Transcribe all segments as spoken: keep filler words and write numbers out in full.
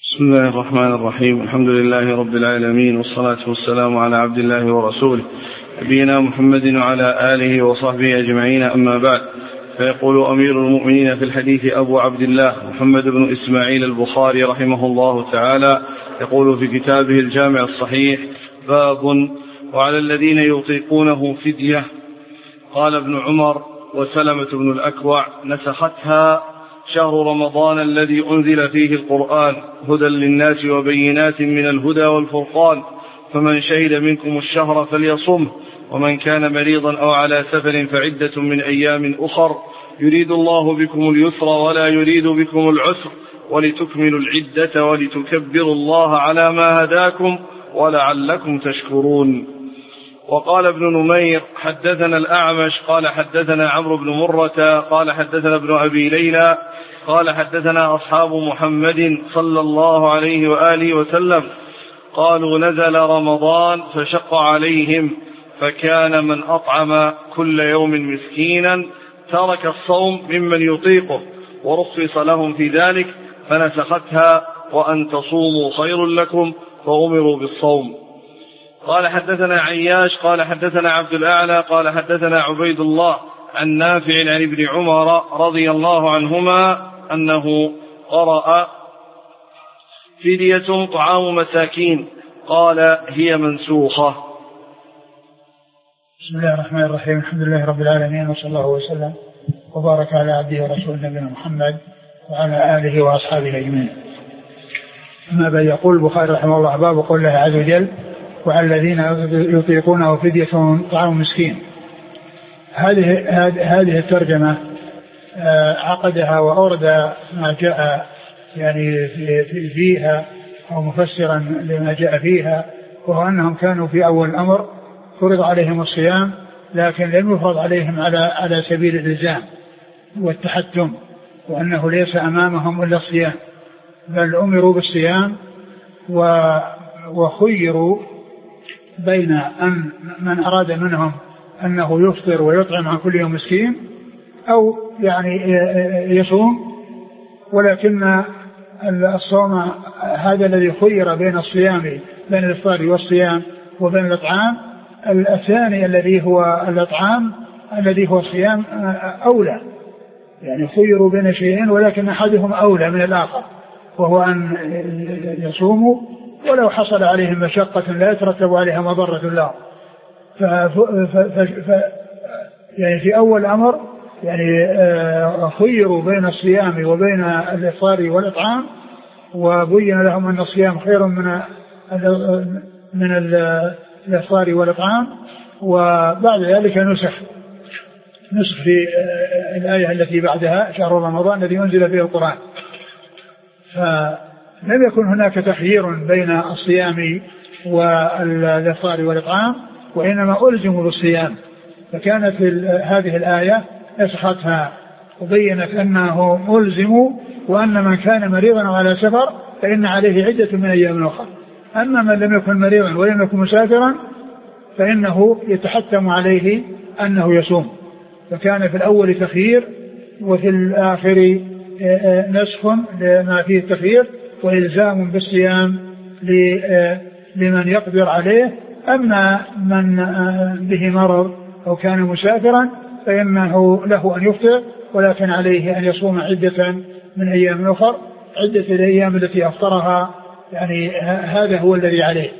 بسم الله الرحمن الرحيم. الحمد لله رب العالمين، والصلاة والسلام على عبد الله ورسوله نبينا محمد وعلى آله وصحبه أجمعين، أما بعد. فيقول أمير المؤمنين في الحديث أبو عبد الله محمد بن إسماعيل البخاري رحمه الله تعالى، يقول في كتابه الجامع الصحيح: باب وعلى الذين يطيقونه فدية. قال ابن عمر وسلمة بن الأكوع: نسختها شهر رمضان الذي أنزل فيه القرآن هدى للناس وبينات من الهدى والفرقان، فمن شهد منكم الشهر فليصمه، ومن كان مريضا أو على سفر فعدة من أيام أخر، يريد الله بكم اليسر ولا يريد بكم العسر، ولتكملوا العدة ولتكبروا الله على ما هداكم ولعلكم تشكرون. وقال ابن نمير: حدثنا الأعمش قال حدثنا عمرو بن مرة قال حدثنا ابن أبي ليلى قال حدثنا أصحاب محمد صلى الله عليه وآله وسلم قالوا: نزل رمضان فشق عليهم، فكان من أطعم كل يوم مسكينا ترك الصوم ممن يطيقه، ورخص لهم في ذلك، فنسختها، وأن تصوموا خير لكم، فأمروا بالصوم. قال حدثنا عياش قال حدثنا عبد الأعلى قال حدثنا عبيد الله عن نافع عن ابن عمر رضي الله عنهما أنه قرأ: فدية طعام مساكين. قال: هي منسوخة. بسم الله الرحمن الرحيم. الحمد لله رب العالمين، وصلى الله وسلم وبارك على عبده ورسوله نبينا محمد وعلى آله وأصحابه أجمعين. أما بعد، يقول البخاري رحمه الله: باب قول الله عز وجل: وعلى الذين يطيقونه فدية طعام مسكين. هذه هذه الترجمة عقدها وأورد ما جاء يعني فيها أو مفسرا لما جاء فيها، وهو أنهم كانوا في أول الأمر فرض عليهم الصيام، لكن لم يفرض عليهم على على سبيل الإلزام والتحتم، وأنه ليس أمامهم إلا الصيام، بل أمروا بالصيام وخيروا بين أن من أراد منهم أنه يفطر ويطعم عن كل يوم مسكين، أو يعني يصوم، ولكن الصوم هذا الذي خير بين الصيام، بين الإفطار والصيام وبين الإطعام، الثاني الذي هو الإطعام الذي هو الصيام أولى، يعني خيروا بين شيئين ولكن أحدهم أولى من الآخر، وهو أن يصوموا ولو حصل عليهم مشقة لا يترتب عليها مضرة الله. ف... ف... ف... يعني في أول الأمر يعني خيروا بين الصيام وبين الإفطار والإطعام، وبين لهم أن الصيام خير من من الإفطار والإطعام، وبعد ذلك نسخ نسخ في الآية التي بعدها: شهر رمضان الذي أنزل فيه القرآن. فلم يكن هناك تخيير بين الصيام والإفطار والإطعام، وإنما ألزموا بالصيام. فكانت هذه الآية نسختها وبينت أنه ألزموا، وأن من كان مريضا على سفر فإن عليه عدة من أيام أخرى. أما من لم يكن مريضا ولم يكن مسافرا فإنه يتحتم عليه أنه يصوم. فكان في الأول تخيير، وفي الآخر نسخ لما فيه التخيير وإلزام بالصيام لمن يقدر عليه. أما من به مرض أو كان مسافرا فإنه له أن يفطر، ولكن عليه أن يصوم عدة من أيام أخر، عدة الأيام التي أفطرها، يعني هذا هو الذي عليه.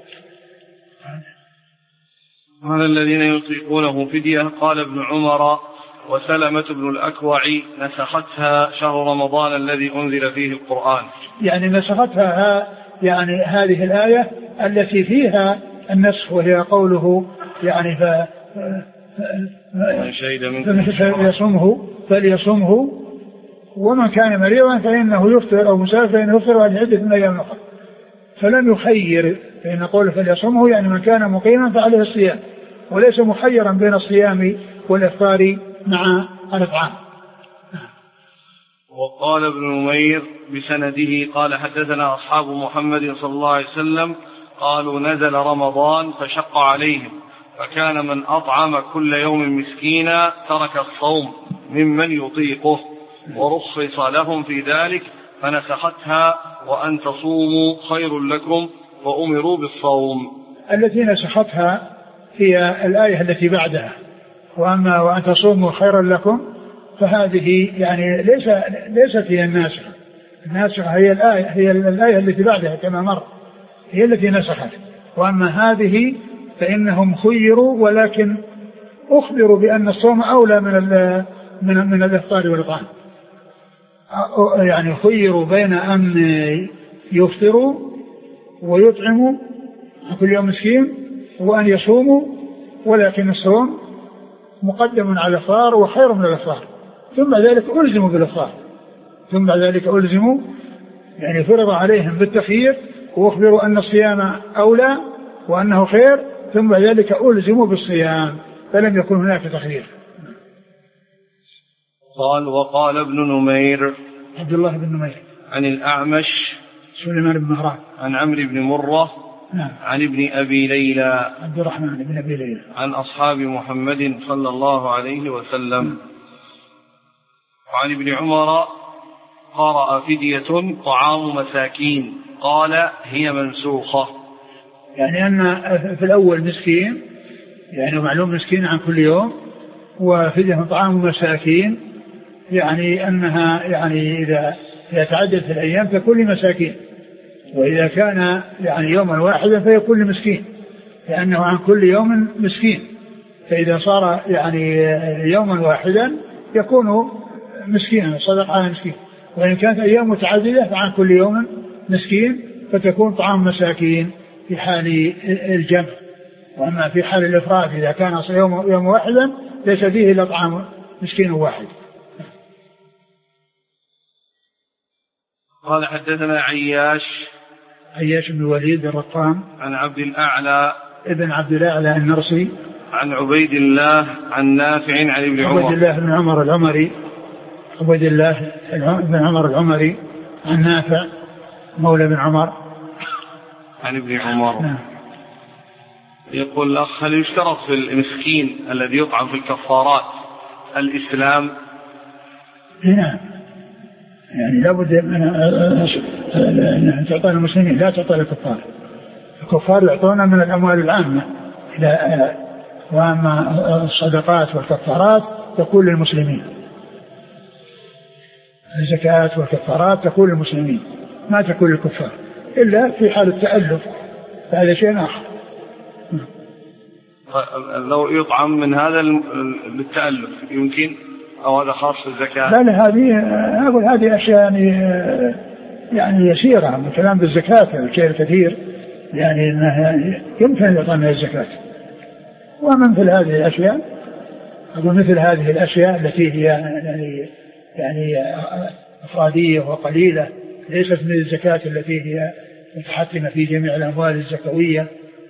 على الذين يطيقونه فدية. قال ابن عمر وسلمة بن الأكوع: نسختها شهر رمضان الذي أنزل فيه القرآن. يعني نسختها يعني هذه الآية التي فيها النسخ، وهي قوله يعني ف من شهد منكم فليصمه فليصمه ومن كان مريضا فإنه يفطر أو مسافر فإنه يفطر عن عدة من أيام أخرى. فلم يخير، فإن قوله فليصمه يعني من كان مقيما فعليه الصيام، وليس مخيرا بين الصيام والإفطار مع الإطعام. وقال ابن نمير بسنده قال حدثنا أصحاب محمد صلى الله عليه وسلم قالوا: نزل رمضان فشق عليهم، فكان من أطعم كل يوم مسكينا ترك الصوم ممن يطيقه، ورخص لهم في ذلك، فنسختها وأن تصوموا خير لكم وأمروا بالصوم. التي نسختها هي الآية التي بعدها وأما وأن تصوموا خيرا لكم، فهذه يعني ليس ليست هي الناسخة. الناسخة هي الآية هي الآية التي بعدها كما مر، هي التي نسخت. وأما هذه فإنهم خيروا ولكن أخبروا بأن الصوم أولى من من من الإفطار والإطعام. يعني خيروا بين أن يفطروا ويطعموا كل يوم مسكين وأن يصوموا، ولكن الصوم مقدم على الإفطار وخير من الإفطار. ثم ذلك ألزموا بالإفطار، ثم ذلك ألزموا يعني فرض عليهم بالتخيير وأخبروا أن الصيام أولى وأنه خير، ثم ذلك ألزموا بالصيام، فلم يكن هناك تخيير. قال وقال ابن نمير عبد الله بن نمير عن الأعمش سليمان بن مهران عن عمرو بن مرة نعم. عن ابن أبي ليلى عبد الرحمن بن أبي ليلى عن أصحاب محمد صلى الله عليه وسلم م. وعن ابن عمر قرأ فدية طعام مساكين قال هي منسوخة. يعني أن في الأول مسكين، يعني معلوم مسكين عن كل يوم، وفدية طعام مساكين يعني أنها يعني إذا يتعدد في الأيام فكل مساكين، وإذا كان يعني يوما واحدا فيكون لمسكين، لأنه عن كل يوم مسكين، فإذا صار يعني يوما واحدا يكون مسكينا صدق على مسكين. وإن كانت أيام متعددة فعن كل يوم مسكين فتكون طعام مساكين في حال الجمع. وأما في حال الإفراد إذا كان يوم, يوم واحدا ليس فيه إلا طعام مسكين واحد. قال حدثنا عياش عياش بن الوليد الرقام عن عبد الأعلى ابن عبد الأعلى النرسي عن عبيد الله عن نافع عن ابن عمر عبيد الله بن عمر العمري عبيد الله بن عمر العمري عن نافع مولى بن عمر عن ابن عمر. نعم. يقول الأخ هل يشترط في المسكين الذي يطعم في الكفارات الإسلام؟ نعم، يعني لابد أن تعطى المسلمين لا تعطى الكفار. الكفار يعطون من الأموال العامة، وأما الصدقات والكفارات تكون للمسلمين. الزكاة والكفارات تكون للمسلمين ما تكون للكفار إلا في حال التألف، فهذا شيء آخر. لو يطعم من هذا للتألف يمكن، أو هذا خاص بالزكاة؟ لا لا، هذه أقول هذه أشياء يعني يعني يسيرة، من كلام بالزكاة الشيء الكثير يعني أنها يمكن أن يطعم من الزكاة. ومن مثل هذه الأشياء أقول مثل هذه الأشياء التي هي يعني يعني أفرادية وقليلة ليست من الزكاة التي هي متحكمة في جميع الأموال الزكوية.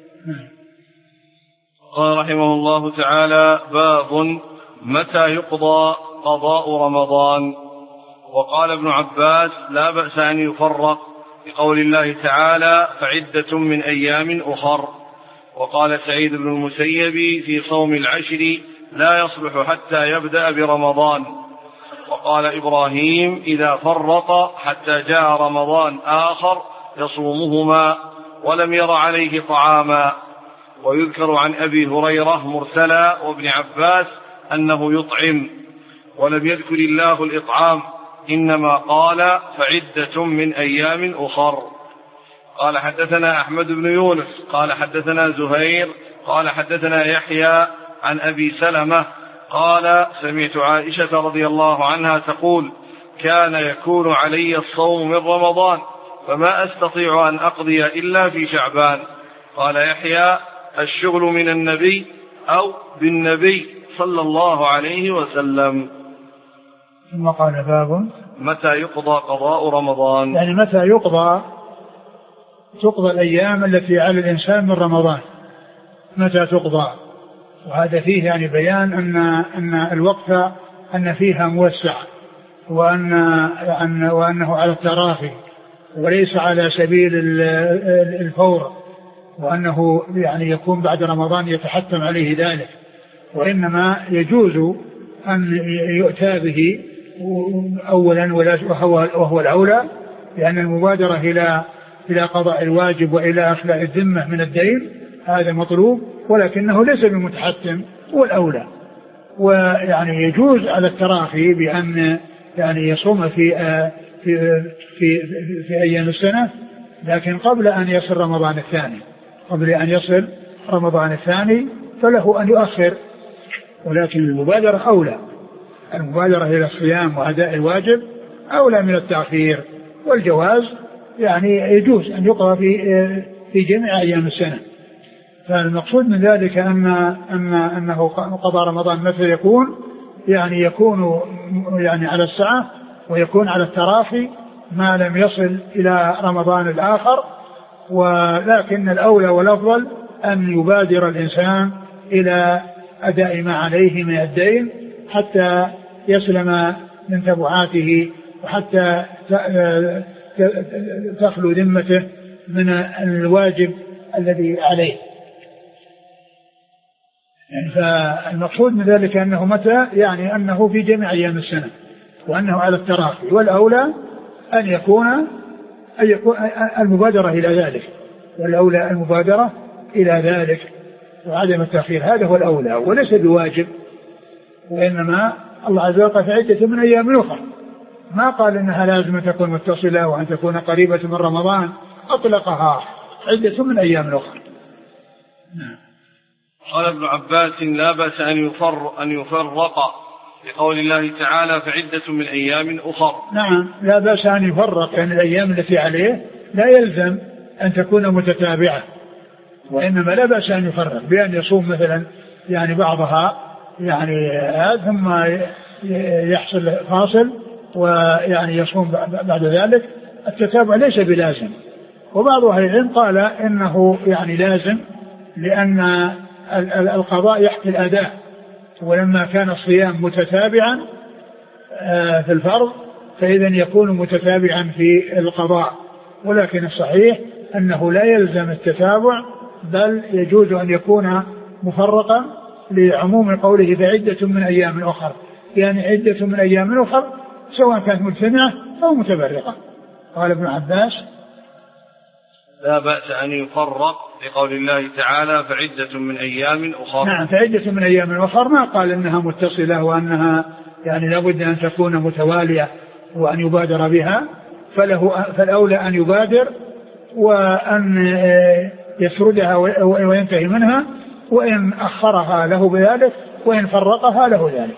قال رحمه الله تعالى باب متى يقضى قضاء رمضان. وقال ابن عباس لا بأس أن يفرق بقول الله تعالى فعدة من أيام أخر. وقال سعيد بن المسيب في صوم العشر لا يصلح حتى يبدأ برمضان. وقال إبراهيم إذا فرق حتى جاء رمضان آخر يصومهما ولم ير عليه طعاما. ويذكر عن أبي هريرة مرسلا وابن عباس أنه يطعم، ولم يذكر الله الإطعام، إنما قال فعدة من أيام أخر. قال حدثنا أحمد بن يونس قال حدثنا زهير قال حدثنا يحيى عن أبي سلمة قال سمعت عائشة رضي الله عنها تقول كان يكون علي الصوم من رمضان فما أستطيع أن أقضي إلا في شعبان. قال يحيى الشغل من النبي أو بالنبي صلى الله عليه وسلم. ثم قال باب متى يقضى قضاء رمضان، يعني متى يقضى تقضى الأيام التي على الإنسان من رمضان، متى تقضى. وهذا فيه يعني بيان أن أن الوقت أن فيها موسع، وأن أن وأنه على التراخي وليس على سبيل الفور، وأنه يعني يكون بعد رمضان يتحتم عليه ذلك، وإنما يجوز أن يؤتى به أولا وهو الأولى، لأن المبادرة إلى إلى قضاء الواجب وإلى أخلاء الذمة من الدين هذا مطلوب، ولكنه ليس بمتحتم، هو الأولى. ويعني يجوز على التراخي بأن يعني يصوم في في في, في أيام السنة، لكن قبل أن يصل رمضان الثاني قبل أن يصل رمضان الثاني فله أن يؤخر، ولكن المبادرة أولى. المبادرة إلى الصيام وأداء الواجب أولى من التأخير، والجواز يعني يجوز أن يقرأ في في جميع أيام السنة. فالمقصود من ذلك أن أن أنه قضاء رمضان متى يكون، يعني يكون يعني على الساعة، ويكون على التراخي ما لم يصل إلى رمضان الآخر. ولكن الأولى والأفضل أن يبادر الإنسان إلى أداء ما عليه من الدين حتى يسلم من تبعاته، وحتى تخلو ذمته من الواجب الذي عليه. يعني فالمقصود من ذلك أنه متى، يعني أنه في جميع أيام السنة، وأنه على التراخي، والأولى أن يكون أن يكون المبادرة إلى ذلك، والأولى المبادرة إلى ذلك وعدم التأخير، هذا هو الأولى وليس بواجب. وإنما الله عز وجل قال عدة من أيام أخرى، ما قال إنها لازم تكون متصلة وأن تكون قريبة من رمضان، أطلقها عدة من أيام أخرى. نعم. قال ابن عباس لا بأس أن يفر أن يفرق لقول الله تعالى فعدة من أيام أخرى. نعم، لا بأس أن يفرق، يعني الأيام التي عليه لا يلزم أن تكون متتابعة، وإنما لا بأس أن يفرق بأن يصوم مثلا يعني بعضها يعني ثم يحصل فاصل ويعني يصوم بعد ذلك. التتابع ليس بلازم، وبعض أهل العلم قال إنه يعني لازم، لأن القضاء يحكي الأداء، ولما كان الصيام متتابعا في الفرض فإذا يكون متتابعا في القضاء. ولكن الصحيح أنه لا يلزم التتابع، بل يجوز أن يكون مفرقا لعموم قوله فعدة من أيام أخر، يعني عدة من أيام أخر سواء كانت مجتمعة أو متفرقة. قال ابن عباس لا بأس أن يفرق لقول الله تعالى فعدة من أيام أخر. نعم، فعدة من أيام أخر ما قال إنها متصلة وأنها يعني لابد أن تكون متوالية وأن يبادر بها، فله فالأولى أن يبادر وأن يسردها وينتهي منها، وإن أخرها له بذلك، وإن فرقها له ذلك.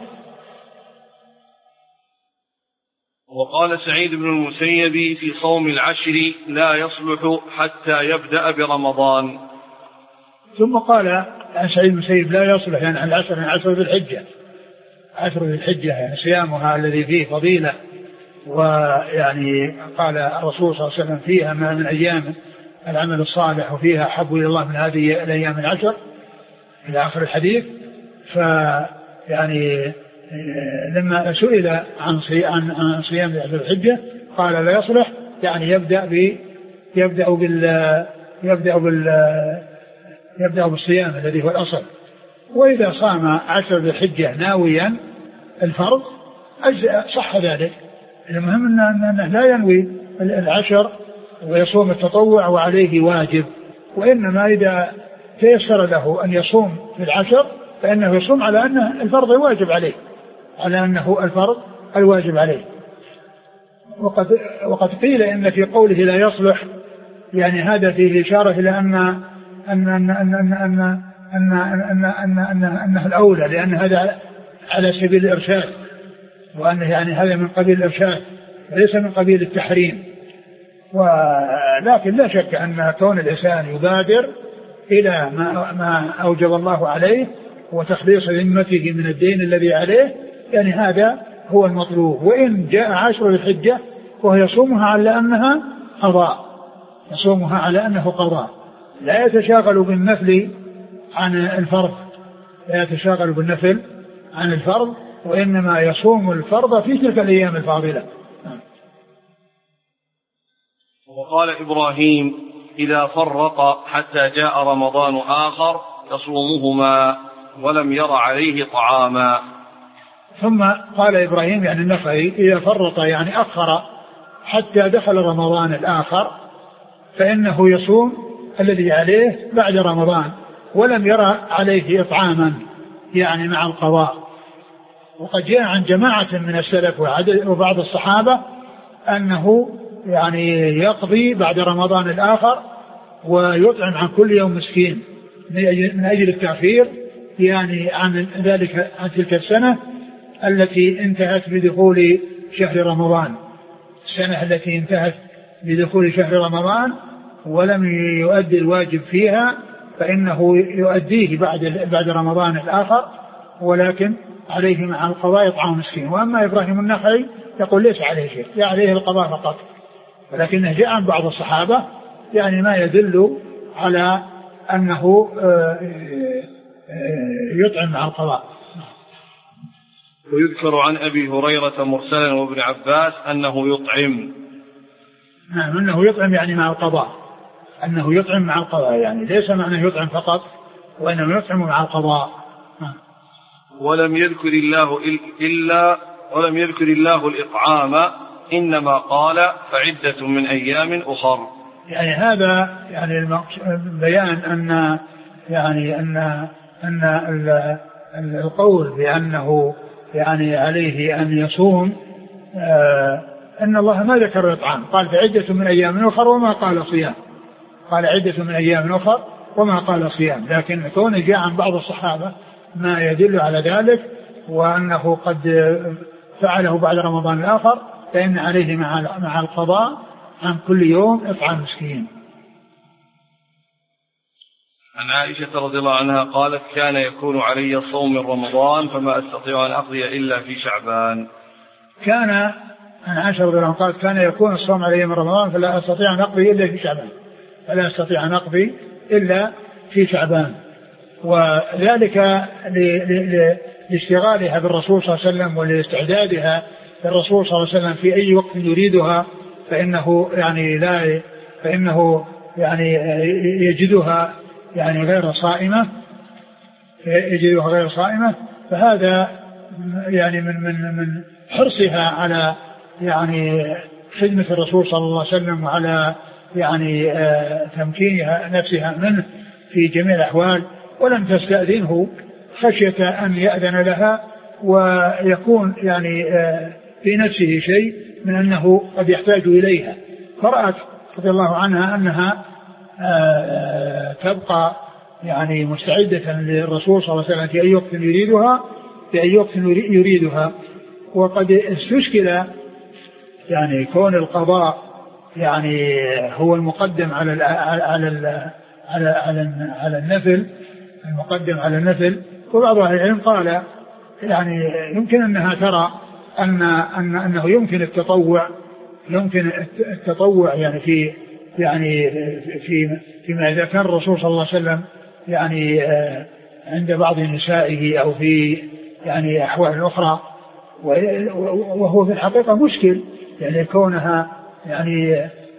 وقال سعيد بن المسيب في صوم العشر لا يصلح حتى يبدأ برمضان. ثم قال عن سعيد بن المسيب لا يصلح يعني عن العشر، عن عشر ذي الحجة، عشر ذي الحجة يعني صيامها الذي فيه فضيلة، ويعني قال الرسول صلى الله عليه وسلم فيها ما من أيام العمل الصالح وفيها أحب إلى الله من هذه الأيام العشر إلى آخر الحديث. فيعني لما سئل عن عن صيام ذي الحجة قال لا يصلح، يعني يبدأ ب يبدأ بال يبدأ بال يبدأ بالصيام الذي هو الأصل. وإذا صام عشر ذي الحجة ناويا الفرض صح ذلك. المهم أنه لا ينوي العشر ويصوم التطوع وعليه واجب، وإنما إذا تيسر له أن يصوم في العشر فإنه يصوم على أنه الفرض الواجب عليه، على أنه الفرض الواجب عليه. وقد وقد قيل إن في قوله لا يصلح يعني هذا فيه إشارة إلى أن أن أن أن أن أن أن أن أن أن أنه الأولى، لأن هذا على سبيل الإرشاد، وأنه يعني هذا من قبيل الإرشاد وليس من قبيل التحريم. ولكن لا شك أن كون الإنسان يبادر إلى ما, ما أوجب الله عليه وتخليص ذمته من الدين الذي عليه، يعني هذا هو المطلوب. وإن جاء عشر الحجة وهو يصومها على أنها قضاء، يصومها على أنه قضاء، لا يتشاغل بالنفل عن الفرض، لا يتشاغل بالنفل عن الفرض، وإنما يصوم الفرض في تلك الأيام الفاضلة. وقال إبراهيم إذا فرق حتى جاء رمضان آخر يصومهما ولم ير عليه طعاما. ثم قال إبراهيم يعني النخعي إذا فرط يعني أخر حتى دخل رمضان الآخر فإنه يصوم الذي عليه بعد رمضان ولم يرى عليه إطعاما يعني مع القضاء. وقد جاء عن جماعة من السلف وبعض الصحابة أنه يعني يقضي بعد رمضان الآخر ويطعم عن كل يوم مسكين من أجل التعفير يعني عن ذلك عن تلك السنة التي انتهت بدخول شهر رمضان، السنة التي انتهت بدخول شهر رمضان ولم يؤدي الواجب فيها فإنه يؤديه بعد بعد رمضان الآخر ولكن عليه مع القضاء إطعام مسكين. وأما إبراهيم النخعي يقول ليس عليه شيء، يعني عليه القضاء فقط، ولكنه جاء عن بعض الصحابة يعني ما يدل على أنه يطعم مع القضاء. ويذكر عن أبي هريرة مرسلا وابن عباس أنه يطعم. نعم أنه يطعم يعني مع القضاء، أنه يطعم مع القضاء يعني ليس معنى يطعم فقط وإنما يطعم مع القضاء. ولم يذكر الله إلا ولم يذكر الله الإطعام إنما قال فعدة من أيام أخر. يعني هذا يعني بيان أن يعني أن أن القول بأنه يعني عليه أن يصوم آه أن الله ما ذكر الإطعام، قال فعدة من أيام أخر وما قال صيام، قال عدة من أيام أخر وما قال صيام، لكن كون جاء عن بعض الصحابة ما يدل على ذلك وأنه قد فعله بعد رمضان الآخر فإن عليه مع مع القضاء عن كل يوم إطعام مسكين. عن عائشة رضي الله عنها قالت كان يكون علي صوم من رمضان فما أستطيع أن أقضي إلا في شعبان. كان عن عائشة رضي الله عنها قالت كان يكون الصوم علي من رمضان فلا أستطيع أن أقضي إلا في شعبان، فلا أستطيع أن أقضي إلا في شعبان. وذلك لاشتغالها بالرسول صلى الله عليه وسلم ولاستعدادها للرسول صلى الله عليه وسلم في أي وقت يريدها فإنه يعني لا فإنه يعني يجدها يعني غير صائمة يجدها غير صائمة فهذا يعني من من من حرصها على يعني خدمة الرسول صلى الله عليه وسلم وعلى يعني تمكينها نفسها منه في جميع الأحوال، ولم تستأذنه خشية أن يأذن لها ويكون يعني في نفسه شيء من أنه قد يحتاج إليها، فرأت رضي الله عنها أنها تبقى يعني مستعدة للرسول صلى الله عليه وسلم في أي وقت يريدها في أي وقت يريدها. وقد استشكل يعني كون القضاء يعني هو المقدم على ال على ال على على على النفل المقدم على النفل. وبعض أهل العلم قال يعني يمكن أنها ترى أن أن أنه يمكن التطوع يمكن التطوع يعني في يعني في فيما إذا كان الرسول صلى الله عليه وسلم يعني عند بعض نسائه أو في يعني أحوال أخرى، وهو في الحقيقة مشكل يعني كونها يعني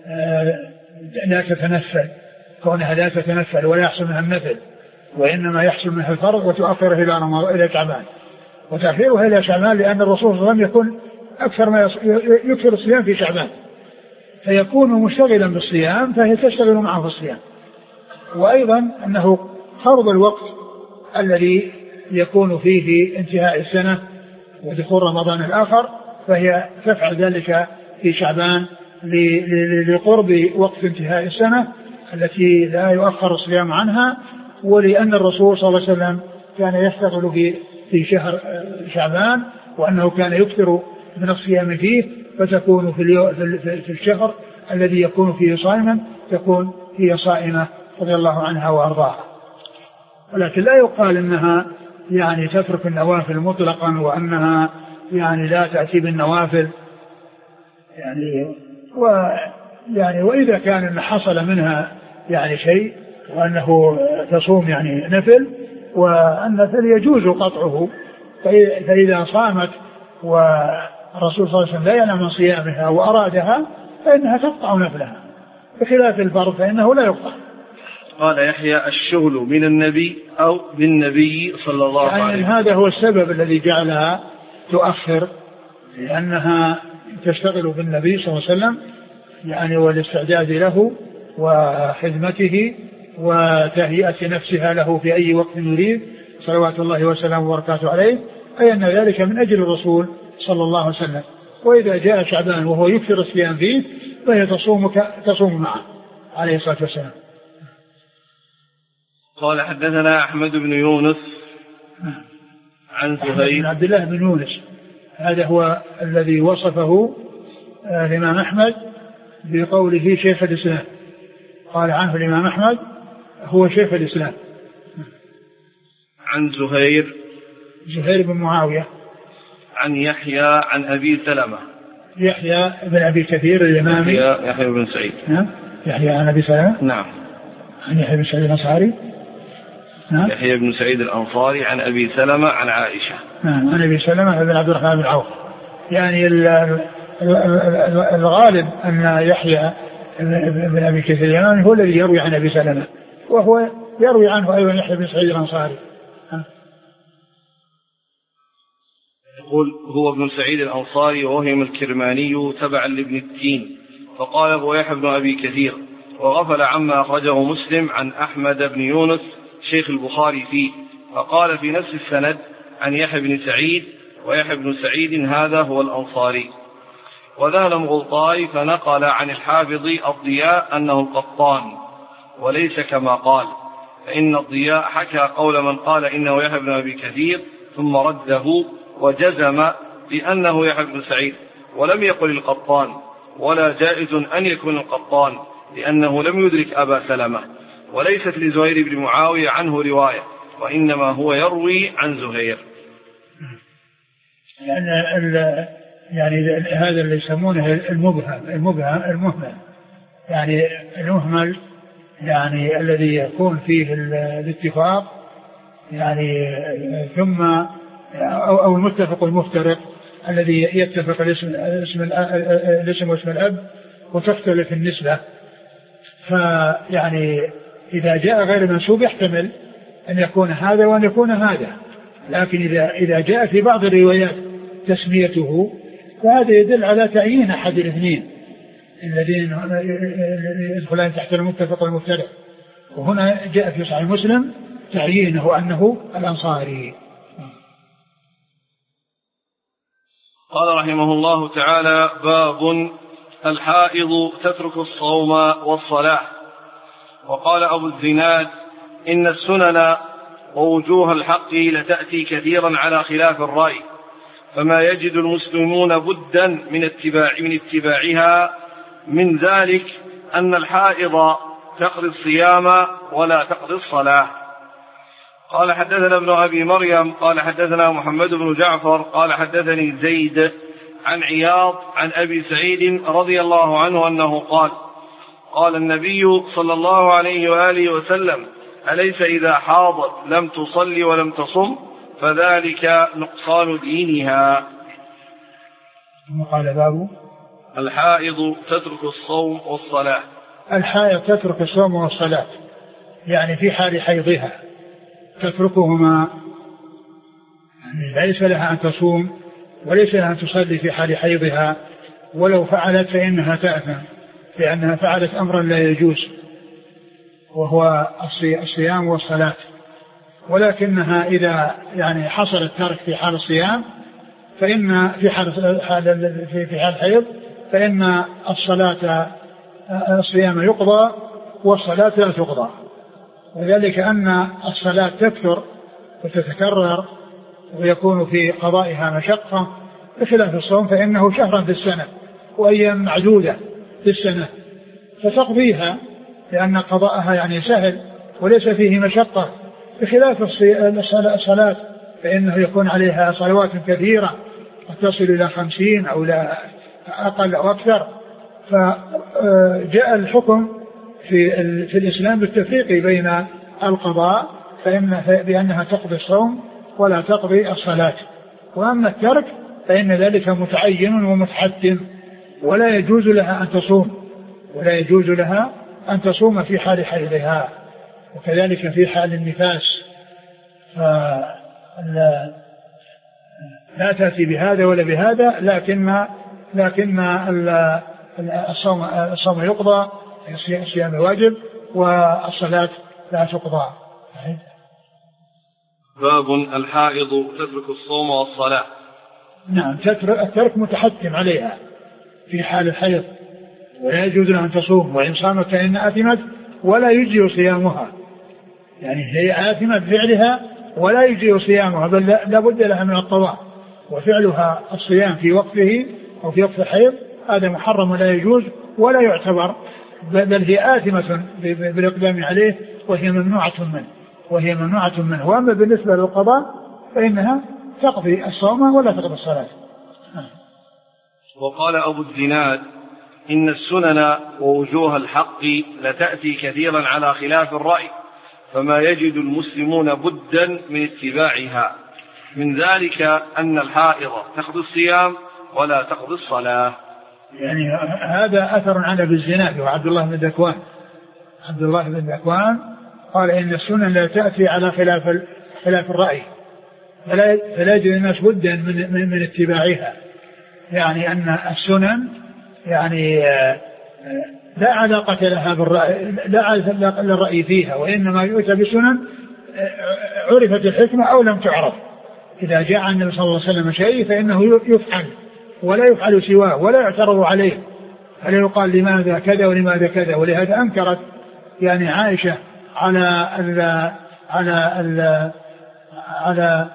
لا تتنفل كونها لا تتنفل ولا يحصل منها النفل، وإنما يحصل منها الفرض وتؤخره إلى رمضان إلى شعبان، وتأخيرها إلى شعبان لأن الرسول صلى الله عليه وسلم يكون أكثر ما يكثر الصيام في شعبان فيكون مشتغلا بالصيام فهي تشتغل معه في الصيام. وأيضا أنه فرض الوقت الذي يكون فيه انتهاء السنة ودخول رمضان الآخر فهي تفعل ذلك في شعبان لقرب وقت انتهاء السنة التي لا يؤخر الصيام عنها، ولأن الرسول صلى الله عليه وسلم كان يشتغل في في شهر شعبان وأنه كان يكثر من الصيام فيه فتكون في, في الشهر الذي يكون فيه صائما تكون هي صائمة رضي الله عنها وأرضاها. ولكن لا يقال أنها يعني تترك النوافل مطلقا وأنها يعني لا تأتي بالنوافل يعني ويعني وإذا كان أن حصل منها يعني شيء وأنه تصوم يعني نفل والنفل يجوز قطعه، فإذا صامت والرسول صلى الله عليه وسلم لا ينام من صيامها وأرادها فإنها تقطع نفلها، بخلاف الفرض فإنه لا يقطع. قال يحيى الشغل من النبي أو بالنبي صلى الله يعني عليه وسلم، هذا هو السبب الذي جعلها تؤخر لأنها تشتغل بالنبي صلى الله عليه وسلم يعني والاستعداد له وخدمته وتهيئة نفسها له في أي وقت يريد صلوات الله وسلامه وبركاته عليه، أي أن ذلك من أجل الرسول صلى الله عليه وسلم. وإذا جاء شعبان وهو يكثر الصيام فيه فهي تصوم تصوم معه عليه الصلاة والسلام. قال حدثنا أحمد بن يونس عن زهير بن عبد الله بن يونس، هذا هو الذي وصفه الإمام أحمد بقوله شيخ الإسلام، قال عنه الإمام أحمد هو شيخ الإسلام. عن زهير زهير بن معاوية عن يحيى عن أبي سلمة يحيى بن أبي كثير الإمامي يحيى, يحيى بن سعيد نعم يحيى عن أبي سلمة نعم عن يحيى بن سعيد الأنصاري نعم يحيى بن سعيد الأنصاري عن أبي سلمة عن عائشة نعم عن أبي سلمة بن عبد الرحمن بن عوف. يعني الغالب أن يحيى بن أبي كثير الإمامي هو الذي يروي عن أبي سلمة، وهو يروي عنه أيضا يحيى بن سعيد الأنصاري. يقول هو ابن سعيد الأنصاري ووهم الكرماني تبعا لابن التين، فقال هو يحيى بن أبي كثير، وغفل عما أخرجه مسلم عن أحمد بن يونس شيخ البخاري فيه، فقال في نفس السند عن يحيى بن سعيد، ويحيى بن سعيد هذا هو الأنصاري. وذهل مغلطاي فنقل عن الحافظ الضياء أنه القطان وليس كما قال، فإن الضياء حكى قول من قال إنه يحيى بن أبي كثير ثم رده وجزم بأنه يحيى بن سعيد، ولم يقل القطان، ولا جائز أن يكون القطان لأنه لم يدرك أبا سلمة، وليست لزهير بن معاوية عنه رواية، وإنما هو يروي عن زهير. لأن يعني هذا اللي يسمونه المبهم المبهم المهمل يعني المهمل يعني الذي يكون فيه الاتفاق يعني ثم أو, أو المتفق والمفترق الذي يتفق الاسم, الاسم, الاسم واسم الأب وتختلف النسبة. فيعني إذا جاء غير منسوب يحتمل أن يكون هذا وأن يكون هذا، لكن إذا, إذا جاء في بعض الروايات تسميته فهذا يدل على تعيين أحد الاثنين الذين يدخلان تحت المتفق والمفترق، وهنا جاء في صحيح مسلم تعيينه أنه الأنصاري. قال رحمه الله تعالى: باب الحائض تترك الصوم والصلاة. وقال أبو الزناد: إن السنن ووجوه الحق لتأتي كثيرا على خلاف الرأي، فما يجد المسلمون بدا من اتباع من اتباعها، من ذلك أن الحائض تقضي الصيام ولا تقضي الصلاة. قال حدثنا ابن أبي مريم قال حدثنا محمد بن جعفر قال حدثني زيد عن عياض عن أبي سعيد رضي الله عنه أنه قال: قال النبي صلى الله عليه وآله وسلم: أليس إذا حاضت لم تصلي ولم تصم فذلك نقصان دينها. قال باب الحائض تترك الصوم والصلاة. الحائض تترك الصوم والصلاة يعني في حال حيضها تتركهما، يعني ليس لها أن تصوم وليس لها أن تصلي في حال حيضها، ولو فعلت فإنها تأثم لأنها فعلت أمرا لا يجوز وهو الصيام والصلاة. ولكنها إذا يعني حصل الترك في حال الصيام فإن في حال في حال حيض فإن الصلاة الصيام يقضى والصلاة لا تقضى، وذلك أن الصلاة تكثر وتتكرر ويكون في قضائها مشقة، بخلاف الصوم فإنه شهرا في السنة وأيام معدودة في السنة فتقضيها لأن قضاءها يعني سهل وليس فيه مشقة، بخلاف الصلاة فإنه يكون عليها صلوات كثيرة تصل إلى خمسين أو لا أقل أو أكثر. فجاء الحكم في, في الإسلام بالتفريق بين القضاء فإن بأنها تقضي الصوم ولا تقضي الصلاة، وأما الترك فإن ذلك متعين ومتحتم ولا يجوز لها أن تصوم ولا يجوز لها أن تصوم في حال حيضها، وكذلك في حال النفاس. لا تأتي بهذا ولا بهذا، لكن لكن الصوم الصوم يقضى، الصيام واجب، والصلاة لا تقضى. باب الحائض تترك الصوم والصلاة. نعم، الترك متحتم عليها في حال الحيض، ولا يجوز لها أن تصوم، وإن صامت فإن آثمت ولا يجزي صيامها، يعني هي آثمة بفعلها ولا يجزي صيامها، بل لا بد لها من الطواف، وفعلها الصيام في وقته أو في وقت الحيض هذا محرم ولا يجوز ولا يعتبر، بل هي آثمة بالإقدام عليه وهي ممنوعة منه وهي ممنوعة منه. وأما بالنسبة للقضاء فإنها تقضي الصوم ولا تقضي الصلاة. وقال أبو الزناد: إن السنن ووجوه الحق لتأتي كثيرا على خلاف الرأي، فما يجد المسلمون بدا من اتباعها، من ذلك أن الحائض تقضي الصيام ولا تقضي الصلاة. يعني هذا أثر عن أبي الزناد وعبد الله بن ذكوان. عبد الله بن ذكوان قال إن السنن لا تأتي على خلاف خلاف الرأي، فلا, فلا يجد الناس بدا من, من, من اتباعها، يعني أن السنن يعني لا علاقة لها بالرأي، لا علاقة للرأي فيها، وإنما يؤتى بسنن عرفت الحكمة أو لم تعرف. إذا جاء النبي صلى الله عليه وسلم شيء فإنه يفعل ولا يفعل سواه ولا يعترض عليه، فلا يقال لماذا كذا ولماذا كذا. ولهذا أنكرت يعني عائشة على ال على ال على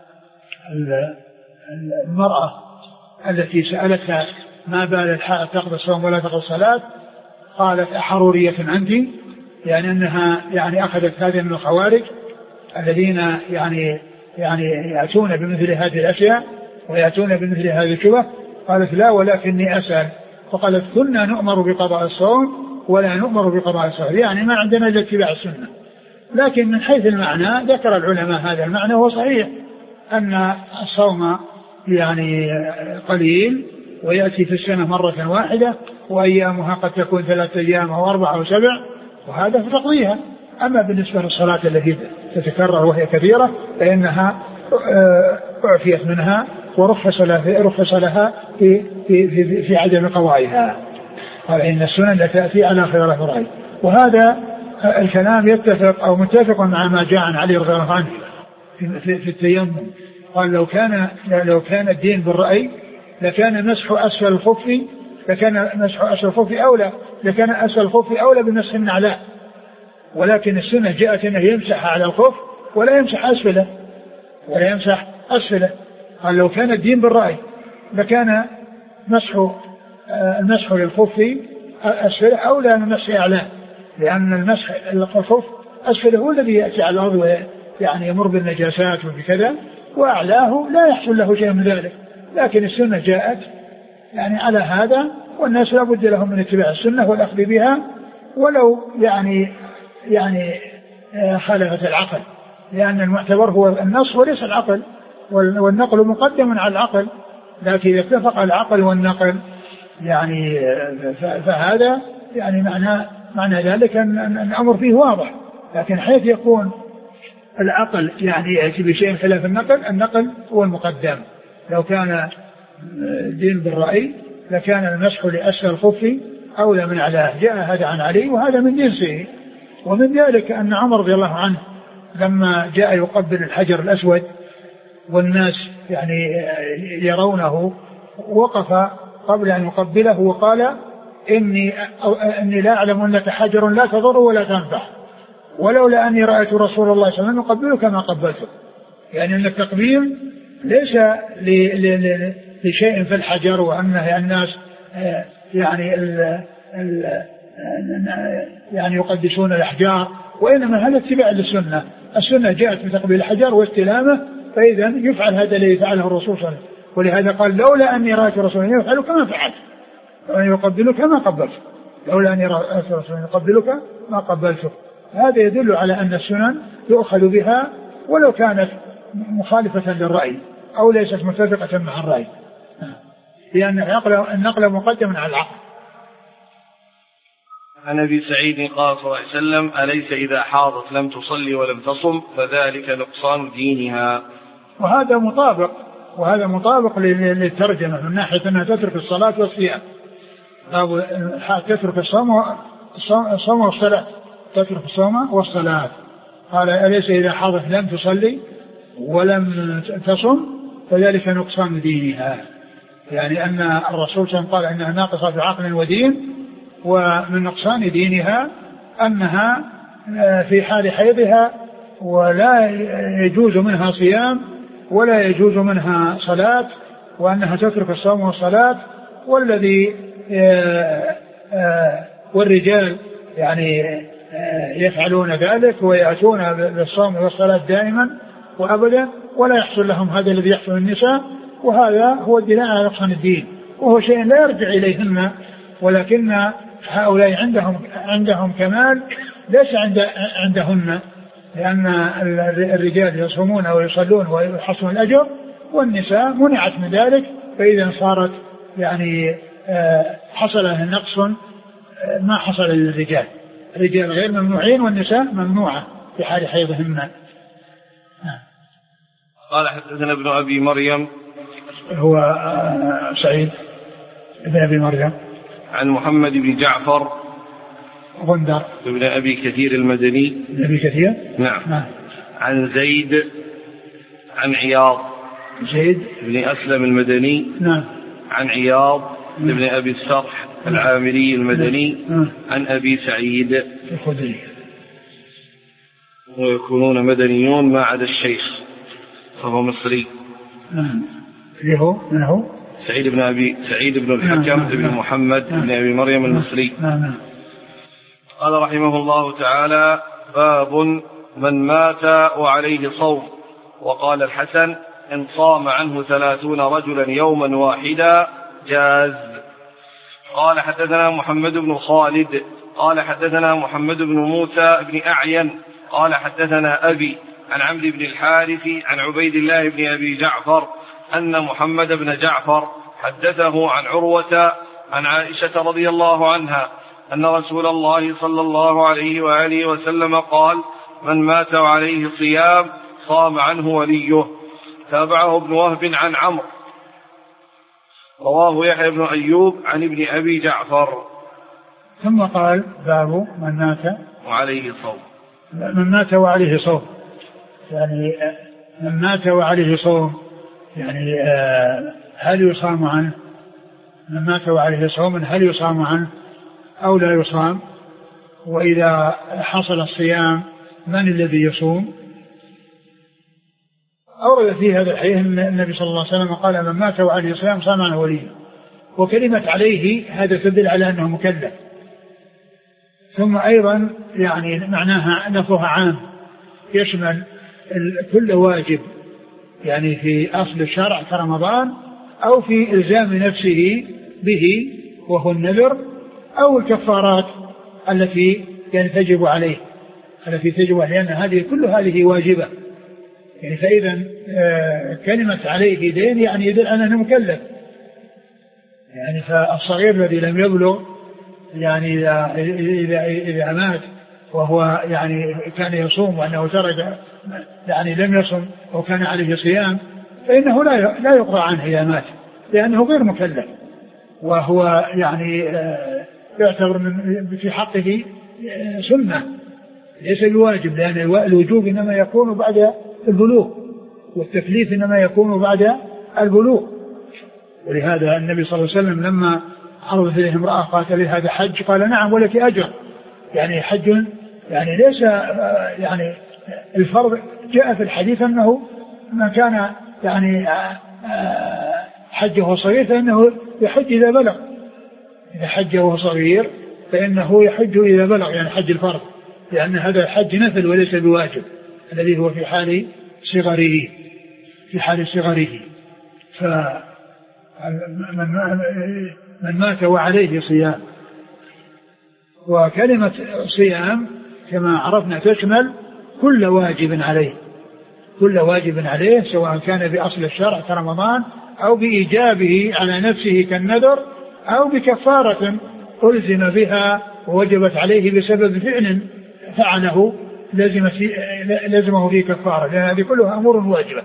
ال المرأة التي سألتها ما بال الحائض تقضي الصوم ولا تقضي الصلاة، قالت: أحرورية أنت؟ يعني أنها يعني أخذت هذه من الخوارج الذين يعني يعني يأتون بمثل هذه الأشياء ويأتون بمثل هذه الشبه. قالت: لا، ولكني أسأل. فقالت: كنا نؤمر بقضاء الصوم ولا نؤمر بقضاء الصلاة، يعني ما عندنا إلا اتباع السنة. لكن من حيث المعنى ذكر العلماء هذا المعنى، وهو صحيح أن الصوم يعني قليل ويأتي في السنة مرة واحدة، وأيامها قد تكون ثلاثة أيام أو أربعة أو سبع، وهذا في تقضيها. أما بالنسبة للصلاة التي تتكرر وهي كثيرة فإنها أعفيت منها ورخص لها في, في, في, في عدم قضائها. قال إن السنن لا تأتي على خلاف الرأي، وهذا الكلام يتفق أو متفق مع ما جاء عن علي رضي الله عنه في, في, في التيمم. قال: لو كان لو كان الدين بالرأي لكان مسح أسفل الخف لكان مسح أسفل الخف أولى لكان أسفل الخف أولى بمسح النعلاء، ولكن السنة جاءت أنه يمسح على الخف ولا يمسح أسفله ولا يمسح أسفله. قال: لو كان الدين بالرأي لكان مسح المسح للخف أسفله أولى من مسح أعلاه، لأن المسح الخف أسفله هو الذي يأتي على الأرض يعني يمر بالنجاسات وبكذا، وأعلاه لا يحصل له شيء من ذلك. لكن السنة جاءت يعني على هذا، والناس لا بد لهم من اتباع السنة والأخذ بها ولو يعني يعني خالفت العقل، لأن المعتبر هو النص وليس العقل، والنقل مقدم على العقل. لكن إذا اتفق العقل والنقل يعني فهذا يعني معنى معنى ذلك أن الأمر فيه واضح. لكن حيث يكون العقل يعني يأتي بشيء خلاف النقل، النقل هو المقدم. لو كان دين بالرأي لكان المسح لأسفل الخف أولى من أعلاه. جاء هذا عن علي وهذا من جنسه. ومن ذلك أن عمر رضي الله عنه لما جاء يقبل الحجر الأسود والناس يعني يرونه، وقف قبل أن يقبله وقال: إني, إني لا أعلم أنك حجر لا تضر ولا تنفع، ولولا أني رأيت رسول الله صلى الله عليه وسلم يقبلك ما قبلته. يعني أن التقبيل ليس لشيء في الحجر وأنه الناس يعني ال ال يعني يقدسون الأحجار، وإنما هذا اتباع للسنة. السنة جاءت بتقبيل الحجر واستلامه، فإذا يفعل هذا الذي فعله الرسول صلى الله عليه وسلم. ولهذا قال: لولا أني رأيت رسول الله يفعل كما فعلت وأن يقبلك ما قبلت، لولا أني رأيت رسول يقبلك ما قبلته. هذا يدل على أن السنن يؤخذ بها ولو كانت مخالفة للرأي أو ليست متفقة مع الرأي، لأن النقل مقدم على العقل. عن أبي سعيد قال صلى الله عليه وسلم: أليس إذا حاضت لم تصلي ولم تصم فذلك نقصان دينها. وهذا مطابق وهذا مطابق للترجمة من ناحية أنها تترك الصلاة والصيام، أو تترك الصوم الصوم والصلاة، تترك الصوم والصلاة. قال أليس إذا حاضت لم تصلي ولم تصم فذلك نقصان دينها، يعني أن الرسول صلى الله عليه وسلم قال أنها ناقصة في عقل ودين، ومن نقصان دينها أنها في حال حيضها ولا يجوز منها صيام ولا يجوز منها صلاة، وأنها تترك الصوم والصلاة. والذي والرجال يعني يفعلون ذلك ويأتون بالصوم والصلاة دائما وأبدا ولا يحصل لهم هذا الذي يحصل النساء، وهذا هو الدلاء على نقصان الدين، وهو شيء لا يرجع إليهن، ولكن هؤلاء عندهم عندهم كمال ليس عند عندهن، لأن الرجال يصومون ويصلون ويحصلون الأجر، والنساء منعت من ذلك، فإذا صارت يعني حصل لها نقص ما حصل للرجال. الرجال غير ممنوعين والنساء ممنوعة في حال حيضهن. قال حدثنا ابن أبي مريم هو سعيد ابن أبي مريم عن محمد بن جعفر غندر ابن أبي كثير المدني. ابن أبي كثير نعم. نعم. عن زيد عن عياض زيد بن أسلم المدني. نعم. عن عياض ابن أبي السرح العامري المدني. نعم. عن أبي سعيد الخدري. ويكونون مدنيون ما عدا الشيخ فهو مصري. نعم. له منه سعيد بن أبي سعيد بن الحكم نعم. بن محمد نعم. بن أبي مريم المصري. نعم. قال رحمه الله تعالى: باب من مات وعليه صوم. وقال الحسن: إن صام عنه ثلاثون رجلا يوما واحدا جاز. قال حدثنا محمد بن خالد قال حدثنا محمد بن موسى بن أعين قال حدثنا أبي عن عمرو بن الحارث عن عبيد الله بن أبي جعفر أن محمد بن جعفر حدثه عن عروة عن عائشة رضي الله عنها أن رسول الله صلى الله عليه وآله وسلم قال: من مات وعليه صيام صام عنه وليه. تابعه ابن وهب عن عمرو. رواه يحيى بن أيوب عن ابن أبي جعفر. ثم قال: باب من مات وعليه صوم. من مات وعليه صوم، يعني من مات وعليه صوم يعني هل يصام عنه؟ من مات وعليه صوم هل يصام عنه أو لا يصام؟ وإذا حصل الصيام من الذي يصوم؟ أورد في هذا الحديث أن النبي صلى الله عليه وسلم قال: من مات وعليه صيام صام عنه وليه. وكلمة عليه هذا تدل على أنه مكلف. ثم أيضا يعني معناها لفظها عام يشمل كل واجب، يعني في أصل الشرع كرمضان، أو في إلزام نفسه به وهو النذر، أو الكفارات التي يعني تجب عليه التي تجب عليه، لأن هذه كل هذه واجبة. يعني فإذا كلمة عليه دين يعني يدل على أنه مكلف. يعني فالصغير الذي لم يبلغ يعني إذا, إذا, إذا مات وهو يعني كان يصوم وأنه ترك يعني لم يصم وكان عليه صيام، فإنه لا لا يقضى عنه إذا مات، لأنه غير مكلف، وهو يعني يعتبر من في حقه سنة ليس الواجب، لأن الوجوب إنما يكون بعد البلوغ، والتكليف إنما يكون بعد البلوغ. ولهذا النبي صلى الله عليه وسلم لما عرضت إليه امرأة قالت لي: هذا حج؟ قال: نعم ولك أجر. يعني حج يعني ليس يعني الفرض جاء في الحديث أنه من كان يعني حجه صغير فإنه يحج إذا بلغ، إذا حجه صغير فإنه يحج إذا بلغ، يعني حج الفرض، لأن هذا الحج نفل وليس بواجب الذي هو في حال صغره في حال صغره فمن مات وعليه صيام. وكلمة صيام كما عرفنا تشمل كل واجب عليه، كل واجب عليه سواء كان بأصل الشرع كرمضان أو بإيجابه على نفسه كالنذر أو بكفارة ألزم بها ووجبت عليه بسبب فعل فعله لازمه فيه كفارة، لأن هذه كلها أمور واجبة.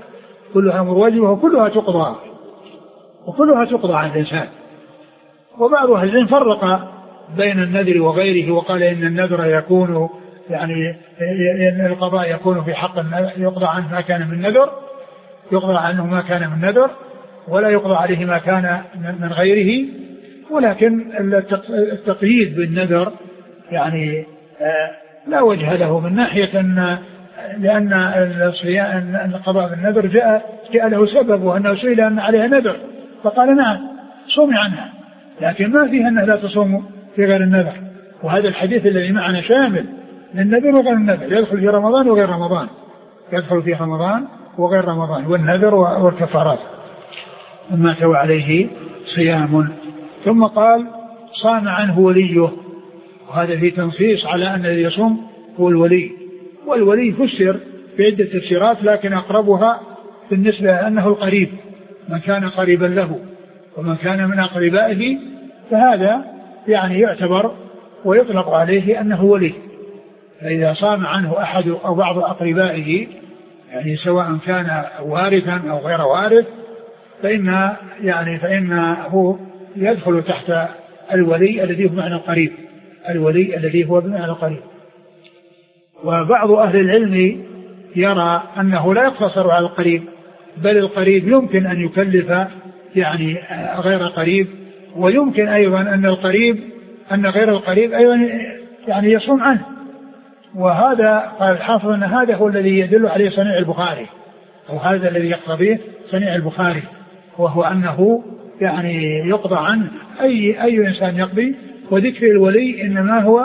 كلها أمور واجبة وكلها تقضى وكلها تقضى عن الإنسان. وبعض أهل العلم فرق بين النذر وغيره وقال إن النذر يكون يعني إن القضاء يكون في حق يقضى عنه ما كان من نذر يقضى عنه ما كان من نذر ولا يقضى عليه ما كان من غيره. ولكن التقييد بالنذر يعني لا وجه له من ناحية أن لأن القضاء بالنذر جاء جاء له سبب وأنه سئل أن عليها نذر فقال نعم صومي عنها، لكن ما فيها أنه لا تصوم في غير النذر. وهذا الحديث الذي معنا شامل للنذر وغير النذر، يدخل في رمضان وغير رمضان، يدخل في رمضان وغير رمضان والنذر والكفارات مما توى عليه صيام. ثم قال صام عنه وليه، وهذا في تنصيص على أن الذي يصوم هو الولي. والولي فسر بعدة تفسيرات لكن أقربها بالنسبة أنه القريب، من كان قريبا له ومن كان من أقربائه فهذا يعني يعتبر ويطلق عليه أنه ولي. فإذا صام عنه أحد أو بعض أقربائه يعني سواء كان وارثا أو غير وارث فإن يعني فإنه يدخل تحت الولي الذي هو بمعنى القريب، الولي الذي هو بمعنى القريب. وبعض أهل العلم يرى أنه لا يقتصر على القريب، بل القريب يمكن أن يكلف يعني غير قريب، ويمكن أيضا أن القريب أن غير القريب أيضا يعني يصوم عنه. وهذا قال الحافظ أن هذا هو الذي يدل عليه صنيع البخاري، أو هذا الذي يقتضيه صنيع البخاري، وهو أنه يعني يقضى عنه أي أي إنسان يقضي. وذكر الولي إنما هو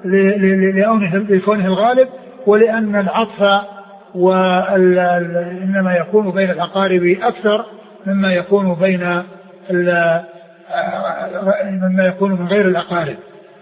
لكونه الغالب، ولأن العطف وإنما يكون بين الأقارب أكثر مما يكون بين مما يكون من غير الأقارب،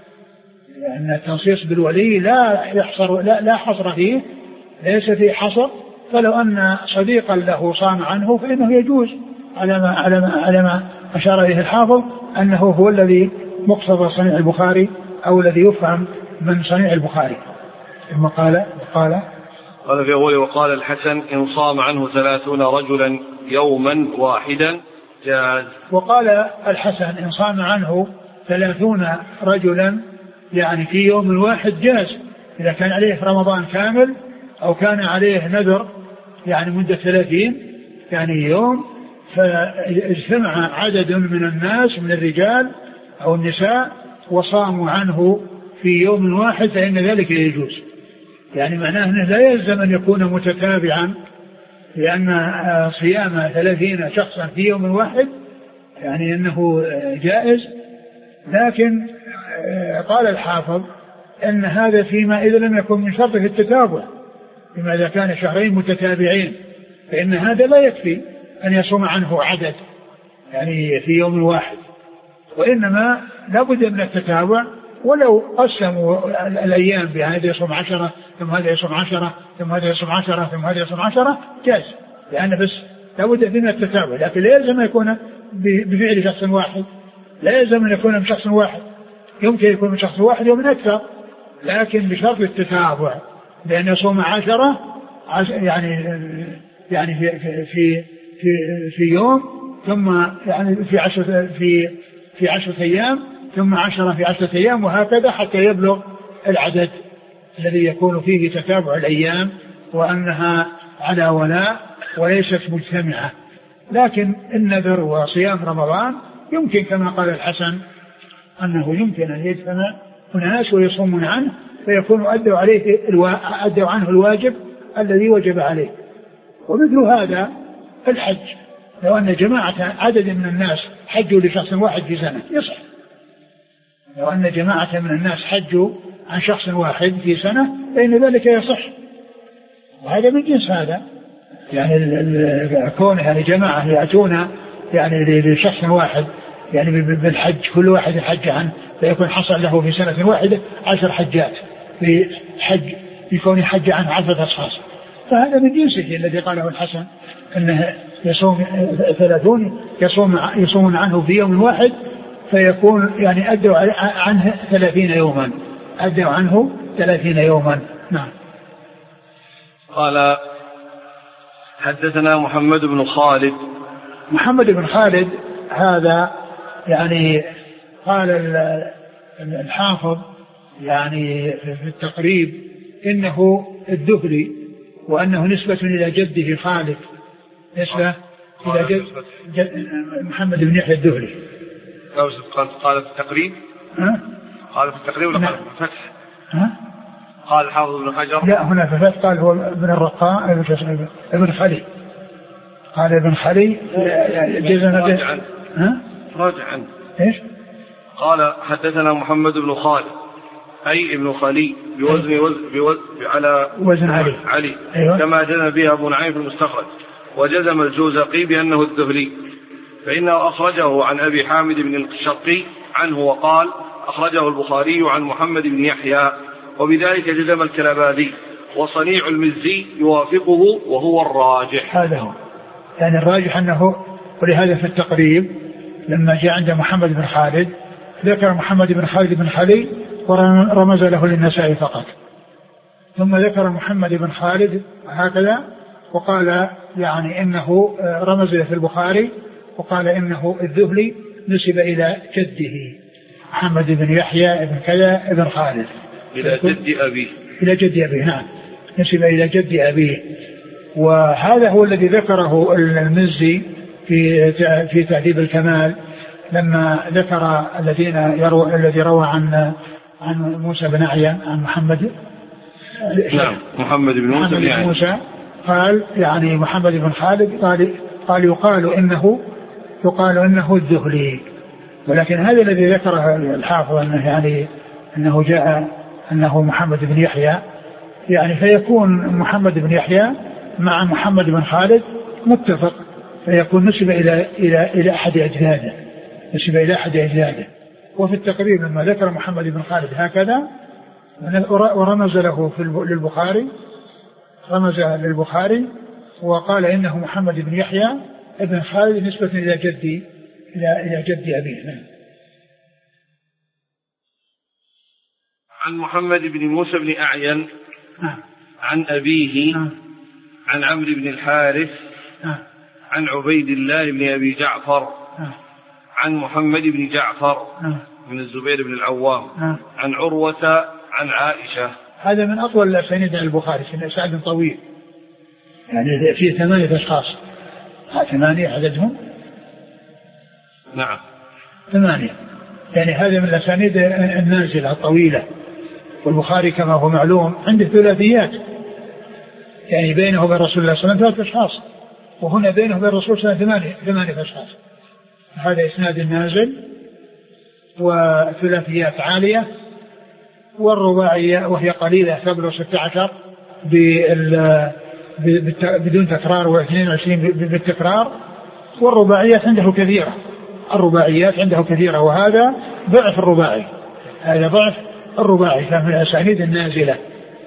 لأن التنصيص بالولي لا يحصر لا, لا حصر فيه، ليس فيه حصر. فلو أن صديقا له صام عنه فإنه يجوز على ما على ما على ما أشار إليه الحافظ أنه هو الذي مقتضى صنيع البخاري أو الذي يفهم من صنيع البخاري. ثم قال قال قال في أول وقال الحسن إن صام عنه ثلاثون رجلا يوما واحدا جاز. وقال الحسن إن صام عنه ثلاثون رجلا يعني في يوم واحد جاز، إذا كان عليه رمضان كامل أو كان عليه نذر يعني مدة ثلاثين يعني يوم، فاجتمع عدد من الناس من الرجال أو النساء وصاموا عنه في يوم واحد فإن ذلك يجوز. يعني معناه أنه لا يلزم أن يكون متتابعا، لأن صيام ثلاثين شخصا في يوم واحد يعني أنه جائز. لكن قال الحافظ أن هذا فيما إذا لم يكن من شرطه التتابع، فيما إذا كان شهرين متتابعين فإن هذا لا يكفي أن يصوم عنه عدد يعني في يوم واحد، وإنما لابد من التتابع. ولو قسموا الأيام بهذا يصوم عشرة ثم هذا يصوم عشرة ثم هذا يصوم عشرة ثم هذا يصوم عشرة جاز، لأن بس لابد من التتابع. لكن لا يلزم أن يكون بفعل شخص واحد، لا يلزم أن يكون من شخص واحد، يمكن يكون من شخص واحد ومن أكثر، لكن بشرط التتابع، لأن يصوم عشرة يعني يعني في في في في يوم ثم يعني في عشرة في في عشرة أيام ثم عشرة في عشرة أيام وهكذا حتى يبلغ العدد الذي يكون فيه تتابع الأيام وأنها على ولاء وليست مجتمعة. لكن النذر وصيام رمضان يمكن كما قال الحسن أنه يمكن أن يجتمع أناس ويصومون عنه فيكون أدوا عليه أدوا عنه الواجب الذي وجب عليه. ومثل هذا الحج، لو أن جماعة عدد من الناس حجوا لشخص واحد في سنة يصح، لو أن جماعة من الناس حجوا عن شخص واحد في سنة فإن ذلك يصح. وهذا من جنس هذا، يعني كون يعني جماعة يأتون يعني لشخص واحد يعني بالحج كل واحد حج عنه فيكون حصل له في سنة واحدة عشر حجات في حج يكون حج عنه عشرة أشخاص، فهذا من جنسه الذي قاله الحسن أنه يصوم ثلاثون يصوم يصومون عنه في يوم واحد فيكون يعني أدوا عنه ثلاثين يوما أدوا عنه ثلاثين يوما. نعم. قال حدثنا محمد بن خالد. محمد بن خالد هذا يعني قال الحافظ يعني في التقريب إنه الدهلي، وأنه نسبة إلى جده خالد، نسبة إلى جد, جد محمد بن يحيى الدهلي. قال في التقريب ها؟ قال في التقريب ولا قال في الفتح؟ ها؟ قال الحافظ ابن حجر لا، هنا في الفتح قال هو ابن الرقاء ابن خلي، قال ابن خلي جزنا به. ها؟ راجع عنه. ايش؟ قال حدثنا محمد بن خالد أي ابن خلي بوزن وزن بوزن على وزن علي, علي. أيوة. كما جزم بها أبو نعيم في المستخرج، وجزم الجوزقي بأنه الدهلي، فإنه أخرجه عن أبي حامد بن الشرقي عنه وقال أخرجه البخاري عن محمد بن يحيى، وبذلك جزم الكلبادي، وصنيع المزي يوافقه وهو الراجح. هذا هو يعني الراجح أنه، ولهذا في التقريب لما جاء عند محمد بن خالد ذكر محمد بن خالد بن خلي ورمز له للنسائي فقط، ثم ذكر محمد بن خالد هكذا وقال يعني إنه رمز له في البخاري وقال إنه الذهلي نسب إلى جده محمد بن يحيى بن كذا بن خالد إلى جد أبيه، إلى جد أبيه، نعم نسب إلى جد أبيه. وهذا هو الذي ذكره المزي في في تهذيب الكمال لما ذكر الذين يروى الذي روى عن عن موسى بن أعين عن محمد نعم محمد بن موسى, محمد بن موسى قال يعني محمد بن خالد قال قال يقال إنه يقال إنه الذهلي، ولكن هذا الذي ذكره الحافظ أنه يعني أنه جاء أنه محمد بن يحيى، يعني فيكون محمد بن يحيى مع محمد بن خالد متفق، فيكون نسب إلى إلى إلى أحد أجداده، نسب إلى أحد أجداده. وفي التقريب لما ذكر محمد بن خالد هكذا ورمز له في للبخاري، رمز للبخاري وقال إنه محمد بن يحيى ابن خالد نسبة إلى جدي إلى إلى جد أبيه. عن محمد بن موسى بن أعين عن أبيه عن عمرو بن الحارث عن عبيد الله بن أبي جعفر عن محمد بن جعفر من الزبير بن العوام عن عروة عن عائشة. هذا من أطول الأسانيد البخاري، سعد طويل يعني فيه ثمانية أشخاص، ثمانية عددهم، نعم ثمانية، يعني هذا من الأسانيد النازلة الطويلة. والبخاري كما هو معلوم عنده ثلاثيات، يعني بينه وبين رسول الله صلى الله عليه وسلم ثلاثة أشخاص، وهنا بينه وبين الرسول صلى الله عليه وسلم ثمانية أشخاص. هذا إسناد النازل وثلاثيات عالية، والرباعية وهي قليلة تبلغ ستة عشر بدون تكرار واثنين وعشرين بالتكرار، والرباعيات عنده كثيرة، الرباعيات عنده كثيرة، وهذا ضعف الرباعي، هذا ضعف الرباعي فمن الأسانيد النازلة.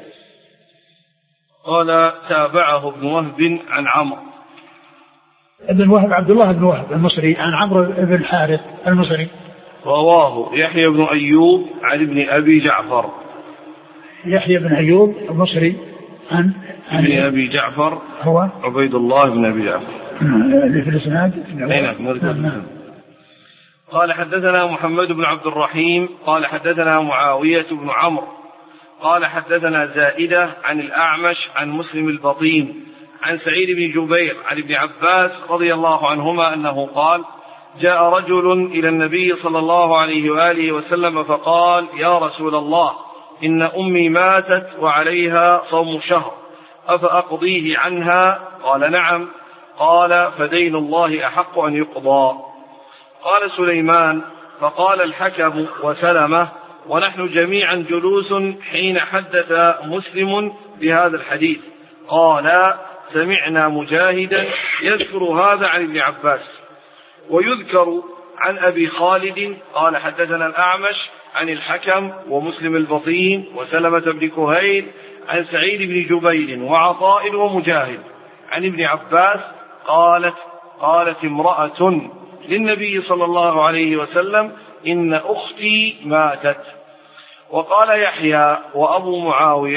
قال تابعه ابن وهب عن عمرو ابن وهب عبد الله بن وهب المصري عن عمرو بن الحارث المصري. رواه يحيى بن أيوب عن ابن أبي جعفر. يحيى بن أيوب المصري عن عن ابن أبي جعفر هو عبيد الله بن أبي جعفر اللي في الإسناد. نعم. قال حدثنا محمد بن عبد الرحيم قال حدثنا معاوية بن عمرو قال حدثنا زائدة عن الأعمش عن مسلم البطين عن سعيد بن جبير عن ابن عباس رضي الله عنهما أنه قال جاء رجل إلى النبي صلى الله عليه وآله وسلم فقال يا رسول الله إن أمي ماتت وعليها صوم شهر أفأقضيه عنها؟ قال نعم. قال فدين الله أحق أن يقضى. قال سليمان فقال الحكم وسلمة ونحن جميعا جلوس حين حدث مسلم بهذا الحديث قال سمعنا مجاهدا يذكر هذا عن ابن عباس. ويذكر عن أبي خالد قال حدثنا الأعمش عن الحكم ومسلم البطين وسلمة بن كهيل عن سعيد بن جبير وعطاء ومجاهد عن ابن عباس قالت قالت امرأة للنبي صلى الله عليه وسلم إن أختي ماتت. وقال يحيى وأبو معاوية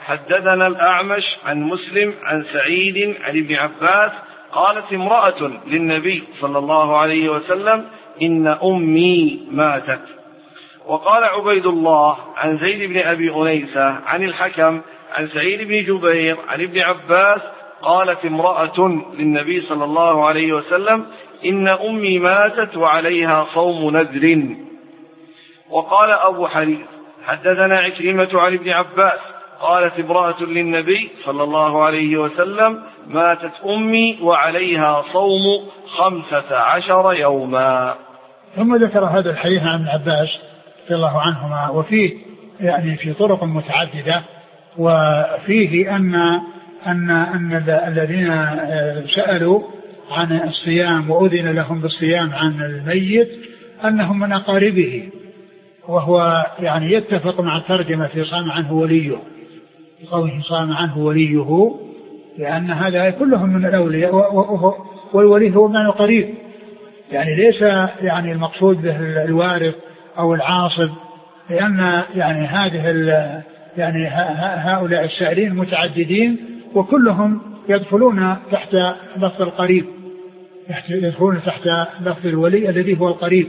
حدثنا الأعمش عن مسلم عن سعيد عن ابن عباس قالت امرأة للنبي صلى الله عليه وسلم إن أمي ماتت. وقال عبيد الله عن زيد بن أبي أنيسة عن الحكم عن سعيد بن جبير عن ابن عباس قالت امرأة للنبي صلى الله عليه وسلم إن أمي ماتت وعليها صوم نذر. وقال أبو حريث حدثنا عكرمة عن ابن عباس قالت امرأة للنبي صلى الله عليه وسلم ماتت أمي وعليها صوم خمسة عشر يوما. ثم ذكر هذا الحديث عن ابن عباس رضي الله عنهما وفيه يعني في طرق متعددة، وفيه أن أن أن الذين سألوا عن الصيام وأذن لهم بالصيام عن الميت أنهم من أقاربه، وهو يعني يتفق مع الترجمة في صام عنه وليه، قوله صام عنه وليه، لأن هذا كلهم من الأولياء، والولي هو معنى قريب، يعني ليس يعني المقصود به الوارث أو العاصب، لأن يعني هذه يعني هؤلاء السائلين متعددين وكلهم يدخلون تحت لفظ القريب، يدخلون تحت لفظ الولي الذي هو القريب.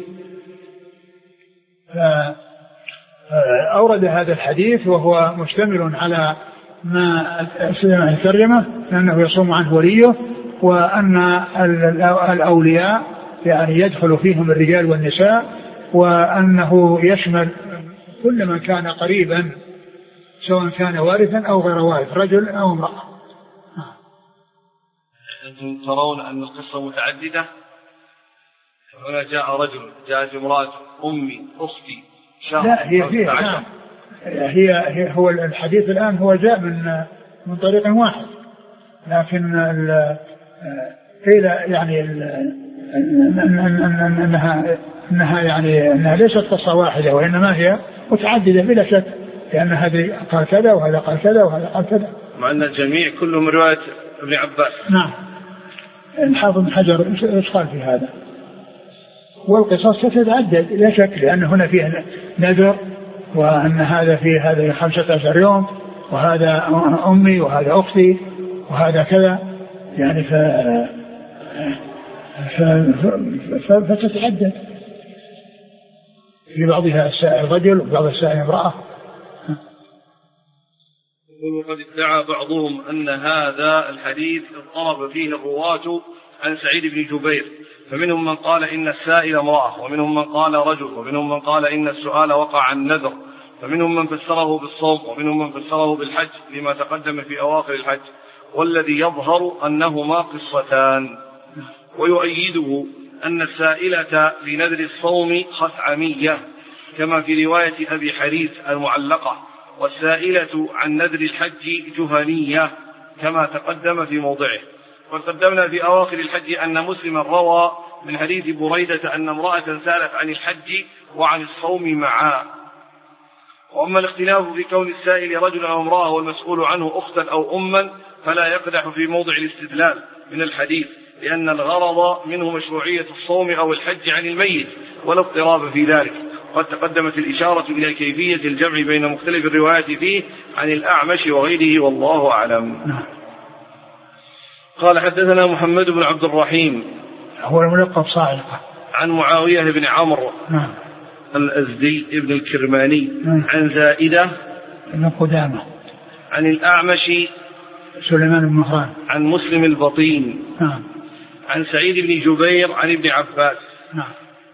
أورد هذا الحديث وهو مشتمل على ما الترجمة أنه يصوم عنه وليه، وأن الأولياء يعني يدخل فيهم الرجال والنساء، وأنه يشمل كل من كان قريبا سواء كان وارثا أو غير وارث، رجل أو امرأة. أنتم ترون أن القصة متعددة؟ هنا جاء رجل، جاءت امرأة، أمي، أختي، شهر، لا هي فيها هي, هي هو الحديث الآن هو جاء من من طريق واحد، لكن قيل يعني أنها أنها يعني أنها ليست قصة واحدة، وإنما هي متعددة بلا شك، لأن هذا قال كذا وهذا قال كذا وهذا قال كذا، مع أن الجميع كلهم رواية ابن عباس. نعم. الحافظ بن حجر ايش قال في هذا؟ والقصص ستتعدد لا شك، لأن هنا فيه نذر، وأن هذا فيه هذا خمسة عشر يوم، وهذا أمي وهذا أختي وهذا كذا، يعني ف... ف... ف... فتتعدد، في بعضها السائل رجل وبعضها السائل امرأة. وقد ادعى بعضهم أن هذا الحديث اضطرب فيه الرواة عن سعيد بن جبير، فمنهم من قال إن السائل امرأة، ومنهم من قال رجل، ومنهم من قال إن السؤال وقع عن نذر، فمنهم من فسره بالصوم، ومنهم من فسره بالحج لما تقدم في أواخر الحج، والذي يظهر أنهما قصتان. ويؤيده أن السائلة لنذر الصوم خثعمية كما في رواية أبي حريث المعلقة، والسائلة عن نذر الحج جهنية كما تقدم في موضعه. وقدمنا في أواخر الحج أن مسلما روى من حديث بريدة أن امرأة سألت عن الحج وعن الصوم معا. وأما الاختلاف في كون السائل رجل أو امرأة والمسؤول عنه أختا أو أما فلا يقدح في موضع الاستدلال من الحديث، لأن الغرض منه مشروعية الصوم أو الحج عن الميت ولا اضطراب في ذلك. قد تقدمت الإشارة إلى كيفية الجمع بين مختلف الروايات فيه عن الأعمش وغيره، والله أعلم. قال حدثنا محمد بن عبد الرحيم هو الملقب صاعقة عن معاوية بن عمرو الأزدي ابن الكرماني عن زائدة بن قدامة عن الأعمش سليمان بن مهران عن مسلم البطين نعم. عن سعيد بن جبير عن ابن عباس نعم.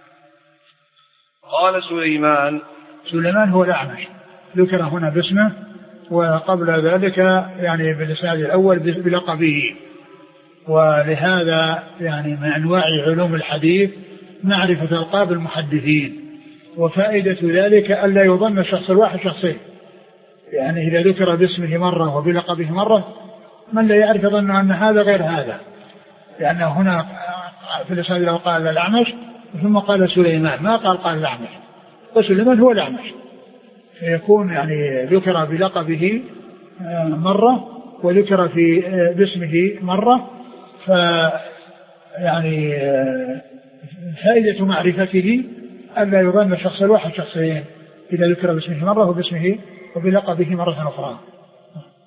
قال سليمان سليمان هو الأعمش، ذكر هنا باسمه، وقبل ذلك يعني بالإسناد الأول بلقبه. ولهذا يعني من أنواع علوم الحديث معرفة ألقاب المحدثين، وفائدة ذلك ألا يظن الشخص الواحد شخصين، يعني إذا ذكر باسمه مرة وبلقبه مرة من لا يعرف يظن أن هذا غير هذا، لأنه هنا في الإسناد الأول قال الأعمش ثم قال سليمان، ما قال قال الأعمش، وسليمان هو الأعمش، فيكون يعني ذكر بلقبه مرة وذكر في باسمه مرة، ف يعني فائدة معرفته ألا يظن الشخص الواحد شخصين إذا ذكر باسمه مرة وباسمه وبلقبه مرة أخرى.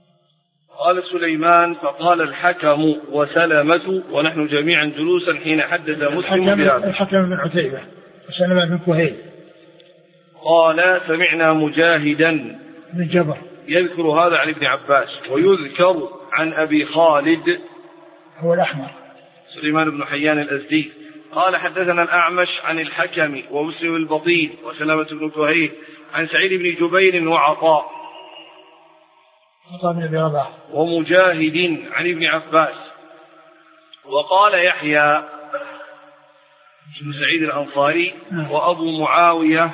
قال سليمان فقال الحكم وسلمة ونحن جميعا جلوسا حين حدث مسلم بهذا. الحكم بن عتيبة وسلمة بن كهيل. قال سمعنا مجاهدا بن جبر يذكر هذا عن ابن عباس ويذكر عن أبي خالد هو الأحمر سليمان بن حيان الأزدي قال حدثنا الأعمش عن الحكم ومسلم البطين وسلمة بن كهيل عن سعيد بن جبير وعطاء ومجاهد عن ابن عباس. وقال يحيى بن سعيد الأنصاري وأبو معاوية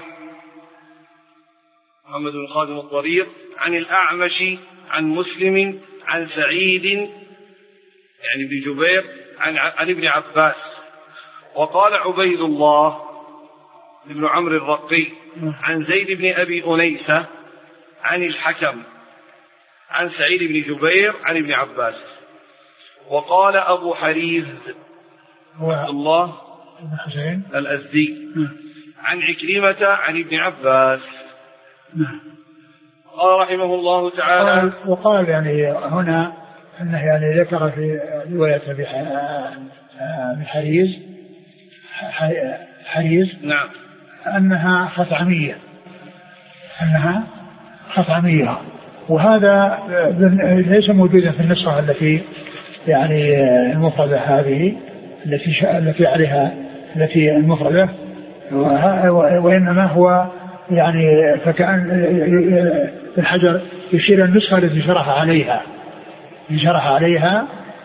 محمد بن خادم الضرير عن الأعمش عن مسلم عن سعيد يعني ابن جبير عن, عن ابن عباس. وقال عبيد الله بن عمرو الرقي عن زيد بن أبي أنيسة عن الحكم عن سعيد بن جبير عن ابن عباس. وقال أبو حريز عبد الله الأزدي عن عكرمة عن ابن عباس. قال رحمه الله تعالى وقال يعني هنا أنه يعني ذكر في رواية ابن حريز حريز نعم أنها خثعمية أنها خثعمية وهذا ليس موجودا في النسخة التي يعني المفردة هذه التي التي عليها التي المفردة وإنما هو يعني فكأن الحجر يشير النسخة التي شرح عليها شرح عليها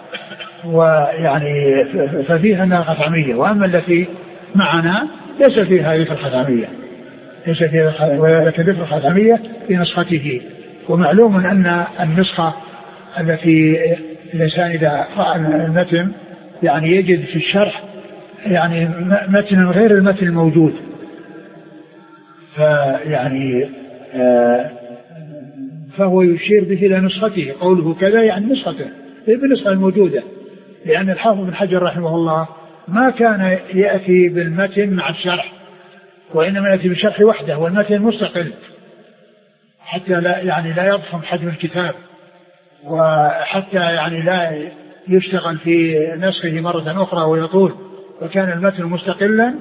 ويعني ففيها أنها خثعمية. وأما التي معنا ليس فيها ذكر الخثعمية ليس فيها ولكن ذكر الخثعمية في نسخته. ومعلوم أن النسخة التي الإنسان إذا قرأ المتن يعني يجد في الشرح يعني متن غير المتن الموجود فيعني آه فهو يشير به إلى نسخته قوله كذا يعني نسخته بالنسخة الموجودة. لأن الحافظ بن حجر رحمه الله ما كان يأتي بالمتن مع الشرح وإنما يأتي بالشرح وحده والمتن مستقل حتى لا يعني لا يضخم حجم الكتاب وحتى يعني لا يشتغل في نسخه مرة أخرى ويطول. وكان المتن مستقلا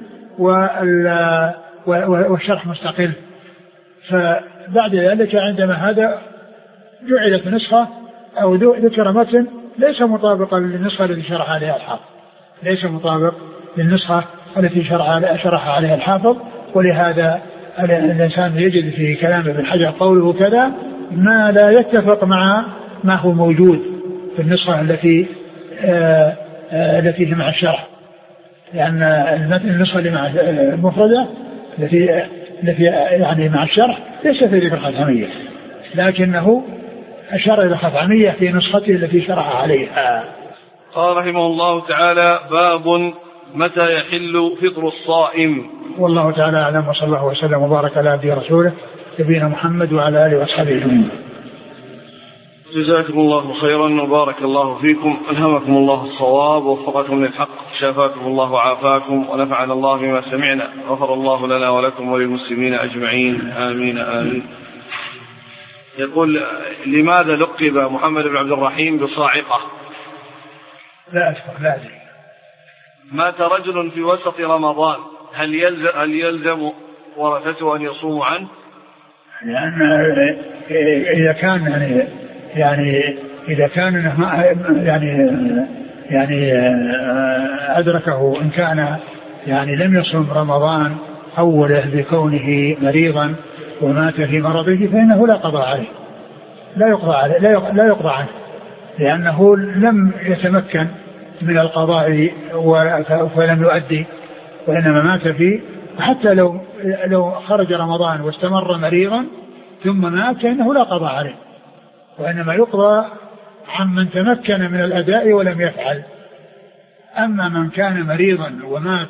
والشرح مستقل. فبعد ذلك عندما هذا جعلت نسخة أو ذكر متن ليس مطابقا للنسخة التي شرح عليها الحافظ ليس مطابق للنسخة التي شرح عليها الحافظ. ولهذا الإنسان يجد في كلام ابن حجر قوله كذا ما لا يتفق مع ما هو موجود في النسخة التي آآ آآ التي مع الشرح. لأن النسخة اللي مع المفردة التي التي يعني مع الشرح ليس في ذكر الخثعمية لكنه أشار إلى الخثعمية في نسخته التي شرح عليها. قال رحمه الله تعالى باب متى يحل فطر الصائم. والله تعالى أعلم وصلى الله وسلم وبارك على عبده ورسوله نبينا محمد وعلى آله وأصحابه أجمعين. جزاكم الله خيرا وبارك الله فيكم ألهمكم الله الصواب ووفقكم للحق شافاكم الله وعافاكم ونفعنا الله بما سمعنا غفر الله لنا ولكم وللمسلمين أجمعين آمين آمين. يقول لماذا لقب محمد بن عبد الرحيم بصاعقة؟ لا أذكر لا أدري. مات رجل في وسط رمضان هل يلزم, هل يلزم ورثته أن يصوموا عنه؟ لأن إذا كان يعني يعني إذا كان يعني يعني أدركه إن كان يعني لم يصوم رمضان أوله بكونه مريضا ومات في مرضه فإنه لا قضاء عليه لا يقضى عليه لا يقضى عنه لأنه لم يتمكن من القضاء ولم يؤدي وإنما مات فيه. وحتى لو لو خرج رمضان واستمر مريضا ثم مات فإنه لا قضاء عليه وإنما يقضى عمن تمكن من الأداء ولم يفعل. أما من كان مريضا ومات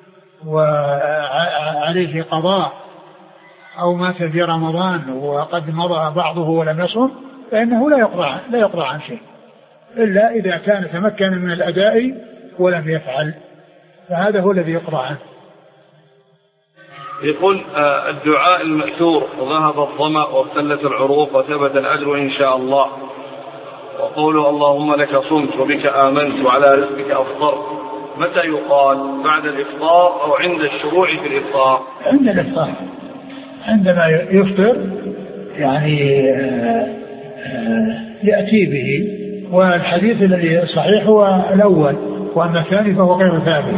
وعليه قضاء أو مات في رمضان وقد مضى بعضه ولم يصم فإنه لا يقضى لا يقضى عن شيء إلا إذا كان تمكن من الأداء ولم يفعل فهذا هو الذي يقضى عنه. يقول الدعاء المأثور ذهب الظمأ وابتلت العروق وثبت الأجر إن شاء الله وقول اللهم لك صمت وبك آمنت وعلى رزقك أفطرت متى يقال؟ بعد الإفطار أو عند الشروع في الإفطار؟ عند الإفطار، عندما يفطر يعني يأتي به. والحديث الذي صحيح هو الأول، وأما الثاني فهو غير ثابت.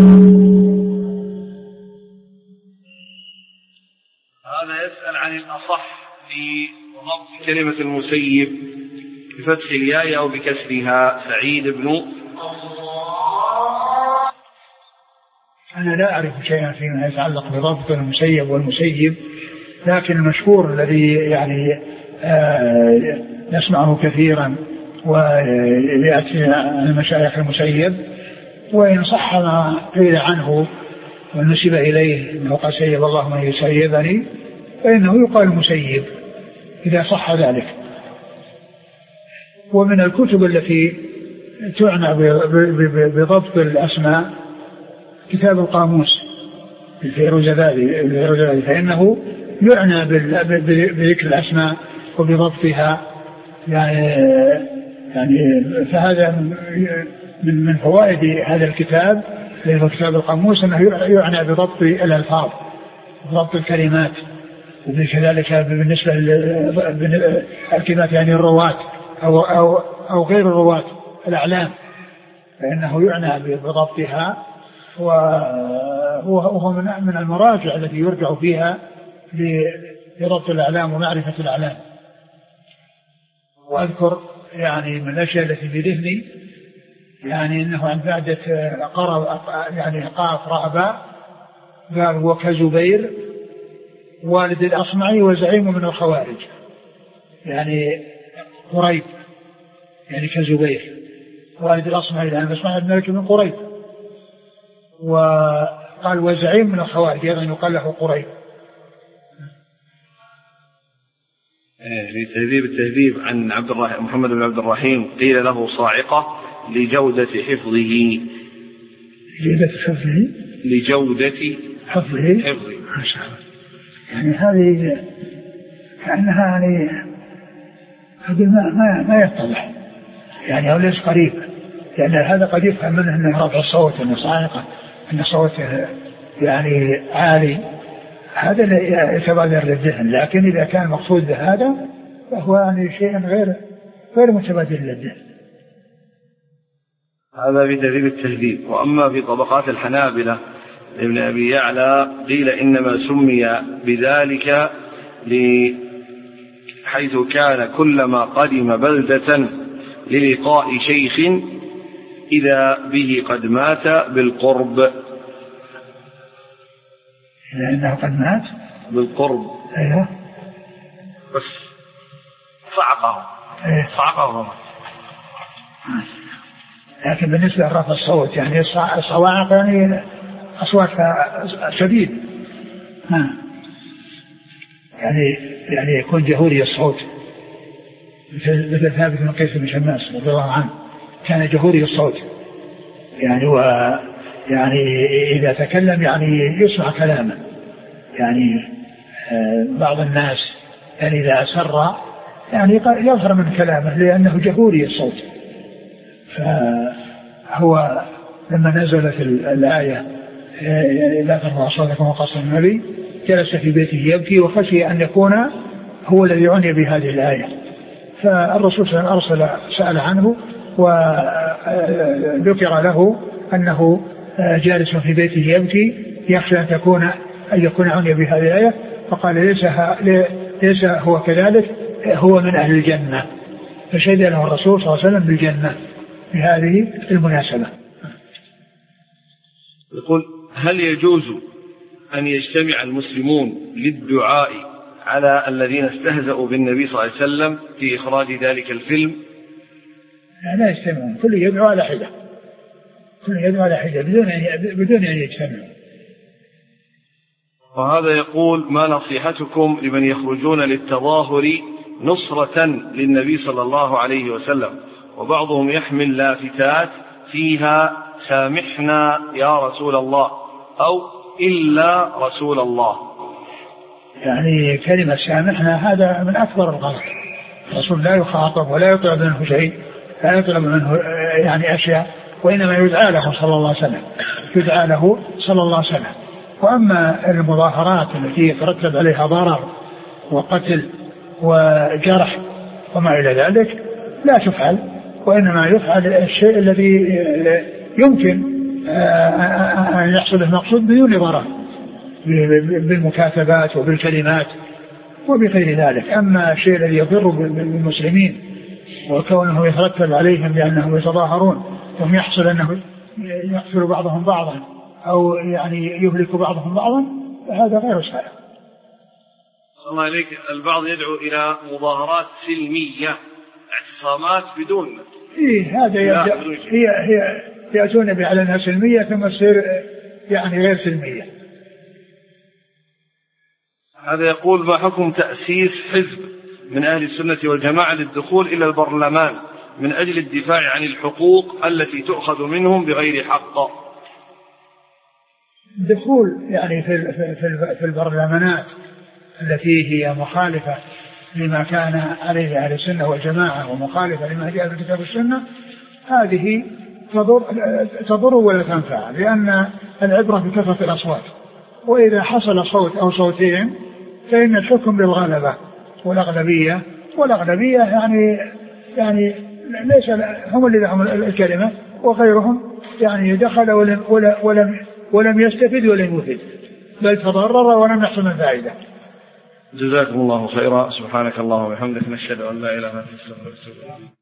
هذا يسأل عن الأصح في ضبط كلمة المسيب بفتح الياء أو بكسرها. سعيد بن أنا لا أعرف شيئا فيما يتعلق بضبط المسيب والمسيب، لكن المشهور الذي يعني آه نسمعه كثيرا ويأتي عن المشايخ المسيب، وإن صح ما قيل عنه ونسب إليه أنه قال سيب الله من يسيبني، فإنه يقال مسيب إذا صح ذلك. ومن الكتب التي تعنى بضبط الأسماء كتاب القاموس الفيروزابادي، فإنه يعنى بذكر الأسماء وبضبطها يعني يعني فهذا من من فوائد هذا الكتاب اللي هو كتاب القاموس أنه يعنى بضبط الألفاظ وضبط الكلمات، وكذلك بالنسبة للكلمات يعني الرواة أو أو أو غير الرواة الأعلام، فإنه يعنى بضبطها، وهو من المراجع التي يرجع فيها لضبط الأعلام ومعرفة الأعلام. وأذكر يعني من الأشياء التي في ذهني يعني أنه عن بعدة قرأ يعني قاف رأباء قال وكزبير والد الأصمعي وزعيم من الخوارج، يعني قريب يعني كزبير والد الأصمعي لأن الأصمعي الملك من قريب، وقال وزعيم من الخوارج أيضا يقال له قريب. في تهذيب التهذيب عن عبد الرحيم محمد بن عبد الرحيم قيل له صاعقة لجودة حفظه. جودة حفظه لجودة حفظه حفظه ما شاء الله. يعني هذه كأنها يعني هذه ما ما ما يتضح يعني، أو ليس قريب، لأن هذا قد يفهم منه أنه رفع الصوت، أنه صاعقة، أن صوته يعني عالي، هذا لا يتبادر للذهن. لكن إذا كان مقصود بهذا فهو يعني شيء غير غير متبادر للذهن. هذا في تهذيب التهذيب. وأما في طبقات الحنابلة ابن أبي يعلى قيل إنما سمي بذلك حيث كان كلما قدم بلدة للقاء شيخ إذا به قد مات بالقرب. لأنه قد مات بالقرب. أيوه. بس صعقه أيه. صعقه. لكن بالنسبة لرفع الصوت يعني الصواعق يعني أصوات شديد، ها يعني يعني يكون جهوري الصوت، مثل ثابت بن قيس بن شماس رضي الله عنه كان جهوري الصوت يعني، ويعني إذا تكلم يعني يسمع كلامه يعني بعض الناس يعني إذا أسر يعني يظهر من كلامه لأنه جهوري الصوت. فهو لما نزلت الآية لا ترفعوا أصواتكم فوق صوت النبي جلس في بيته يبكي وخشي أن يكون هو الذي عني بهذه الآية، فالرسول صلى الله عليه وسلم سأل عنه وذكر له أنه جالس في بيته يبكي يخشى أن تكون أن يكون عني بهذه الآية، فقال ليس, ليس هو كذلك، هو من أهل الجنة، فشهد له الرسول صلى الله عليه وسلم بالجنة بهذه المناسبة. يقول هل يجوز أن يجتمع المسلمون للدعاء على الذين استهزأوا بالنبي صلى الله عليه وسلم في إخراج ذلك الفيلم؟ لا, لا يجتمعون، كل يدعو على حدة، كل يدعو على حدة بدون أن بدون أن يجتمعوا. وهذا يقول ما نصيحتكم لمن يخرجون للتظاهر نصرة للنبي صلى الله عليه وسلم وبعضهم يحمل لافتات فيها سامحنا يا رسول الله أو إلا رسول الله؟ يعني كلمة سامحنا هذا من أكبر الغلط، الرسول لا يخاطب ولا يطلب منه شيء، لا يطلب منه يعني أشياء، وإنما يدعى له صلى الله عليه وسلم، يدعى له صلى الله عليه وسلم. وأما المظاهرات التي يترتب عليها ضرر وقتل وجرح وما إلى ذلك لا تفعل، وإنما يفعل الشيء الذي يمكن أن يحصل المقصود بدون ضرر، بالمكاتبات وبالكلمات وبغير ذلك. أما الشيء الذي يضر بالمسلمين وكونه يترتب عليهم بأنهم يتظاهرون ثم يحصل أنه يقتل بعضهم بعضا أو يعني يهلك بعضهم بعضا، فهذا غير صحيح. الله عليك. البعض يدعو إلى مظاهرات سلمية، اعتصامات بدون إيه هذا يبدأ هي هي يأتون بإعلانها سلمية ثم تصير يعني غير سلمية. هذا يقول: ما حكم تأسيس حزب من أهل السنة والجماعة للدخول إلى البرلمان من أجل الدفاع عن الحقوق التي تؤخذ منهم بغير حق؟ الدخول يعني في في البرلمانات التي هي مخالفة لما كان عليه أهل السنة والجماعة ومخالفة لما جاء في الكتاب والسنة، هذه تضر, تضر ولا تنفع، لأن العبرة بكثرة الأصوات، وإذا حصل صوت أو صوتين فإن الحكم للغلبة والأغلبية، والأغلبية يعني يعني ليس هم اللي لهم الكلمة وغيرهم يعني دخل ولم, ولم, ولم يستفد ولم يفيد، بل تضرر ولم يحصل من فائدة. جزاكم الله خيرا. سبحانك اللهم وبحمدك، نشهد أن لا إله إلا أنت، نستغفرك ونتوب إليك.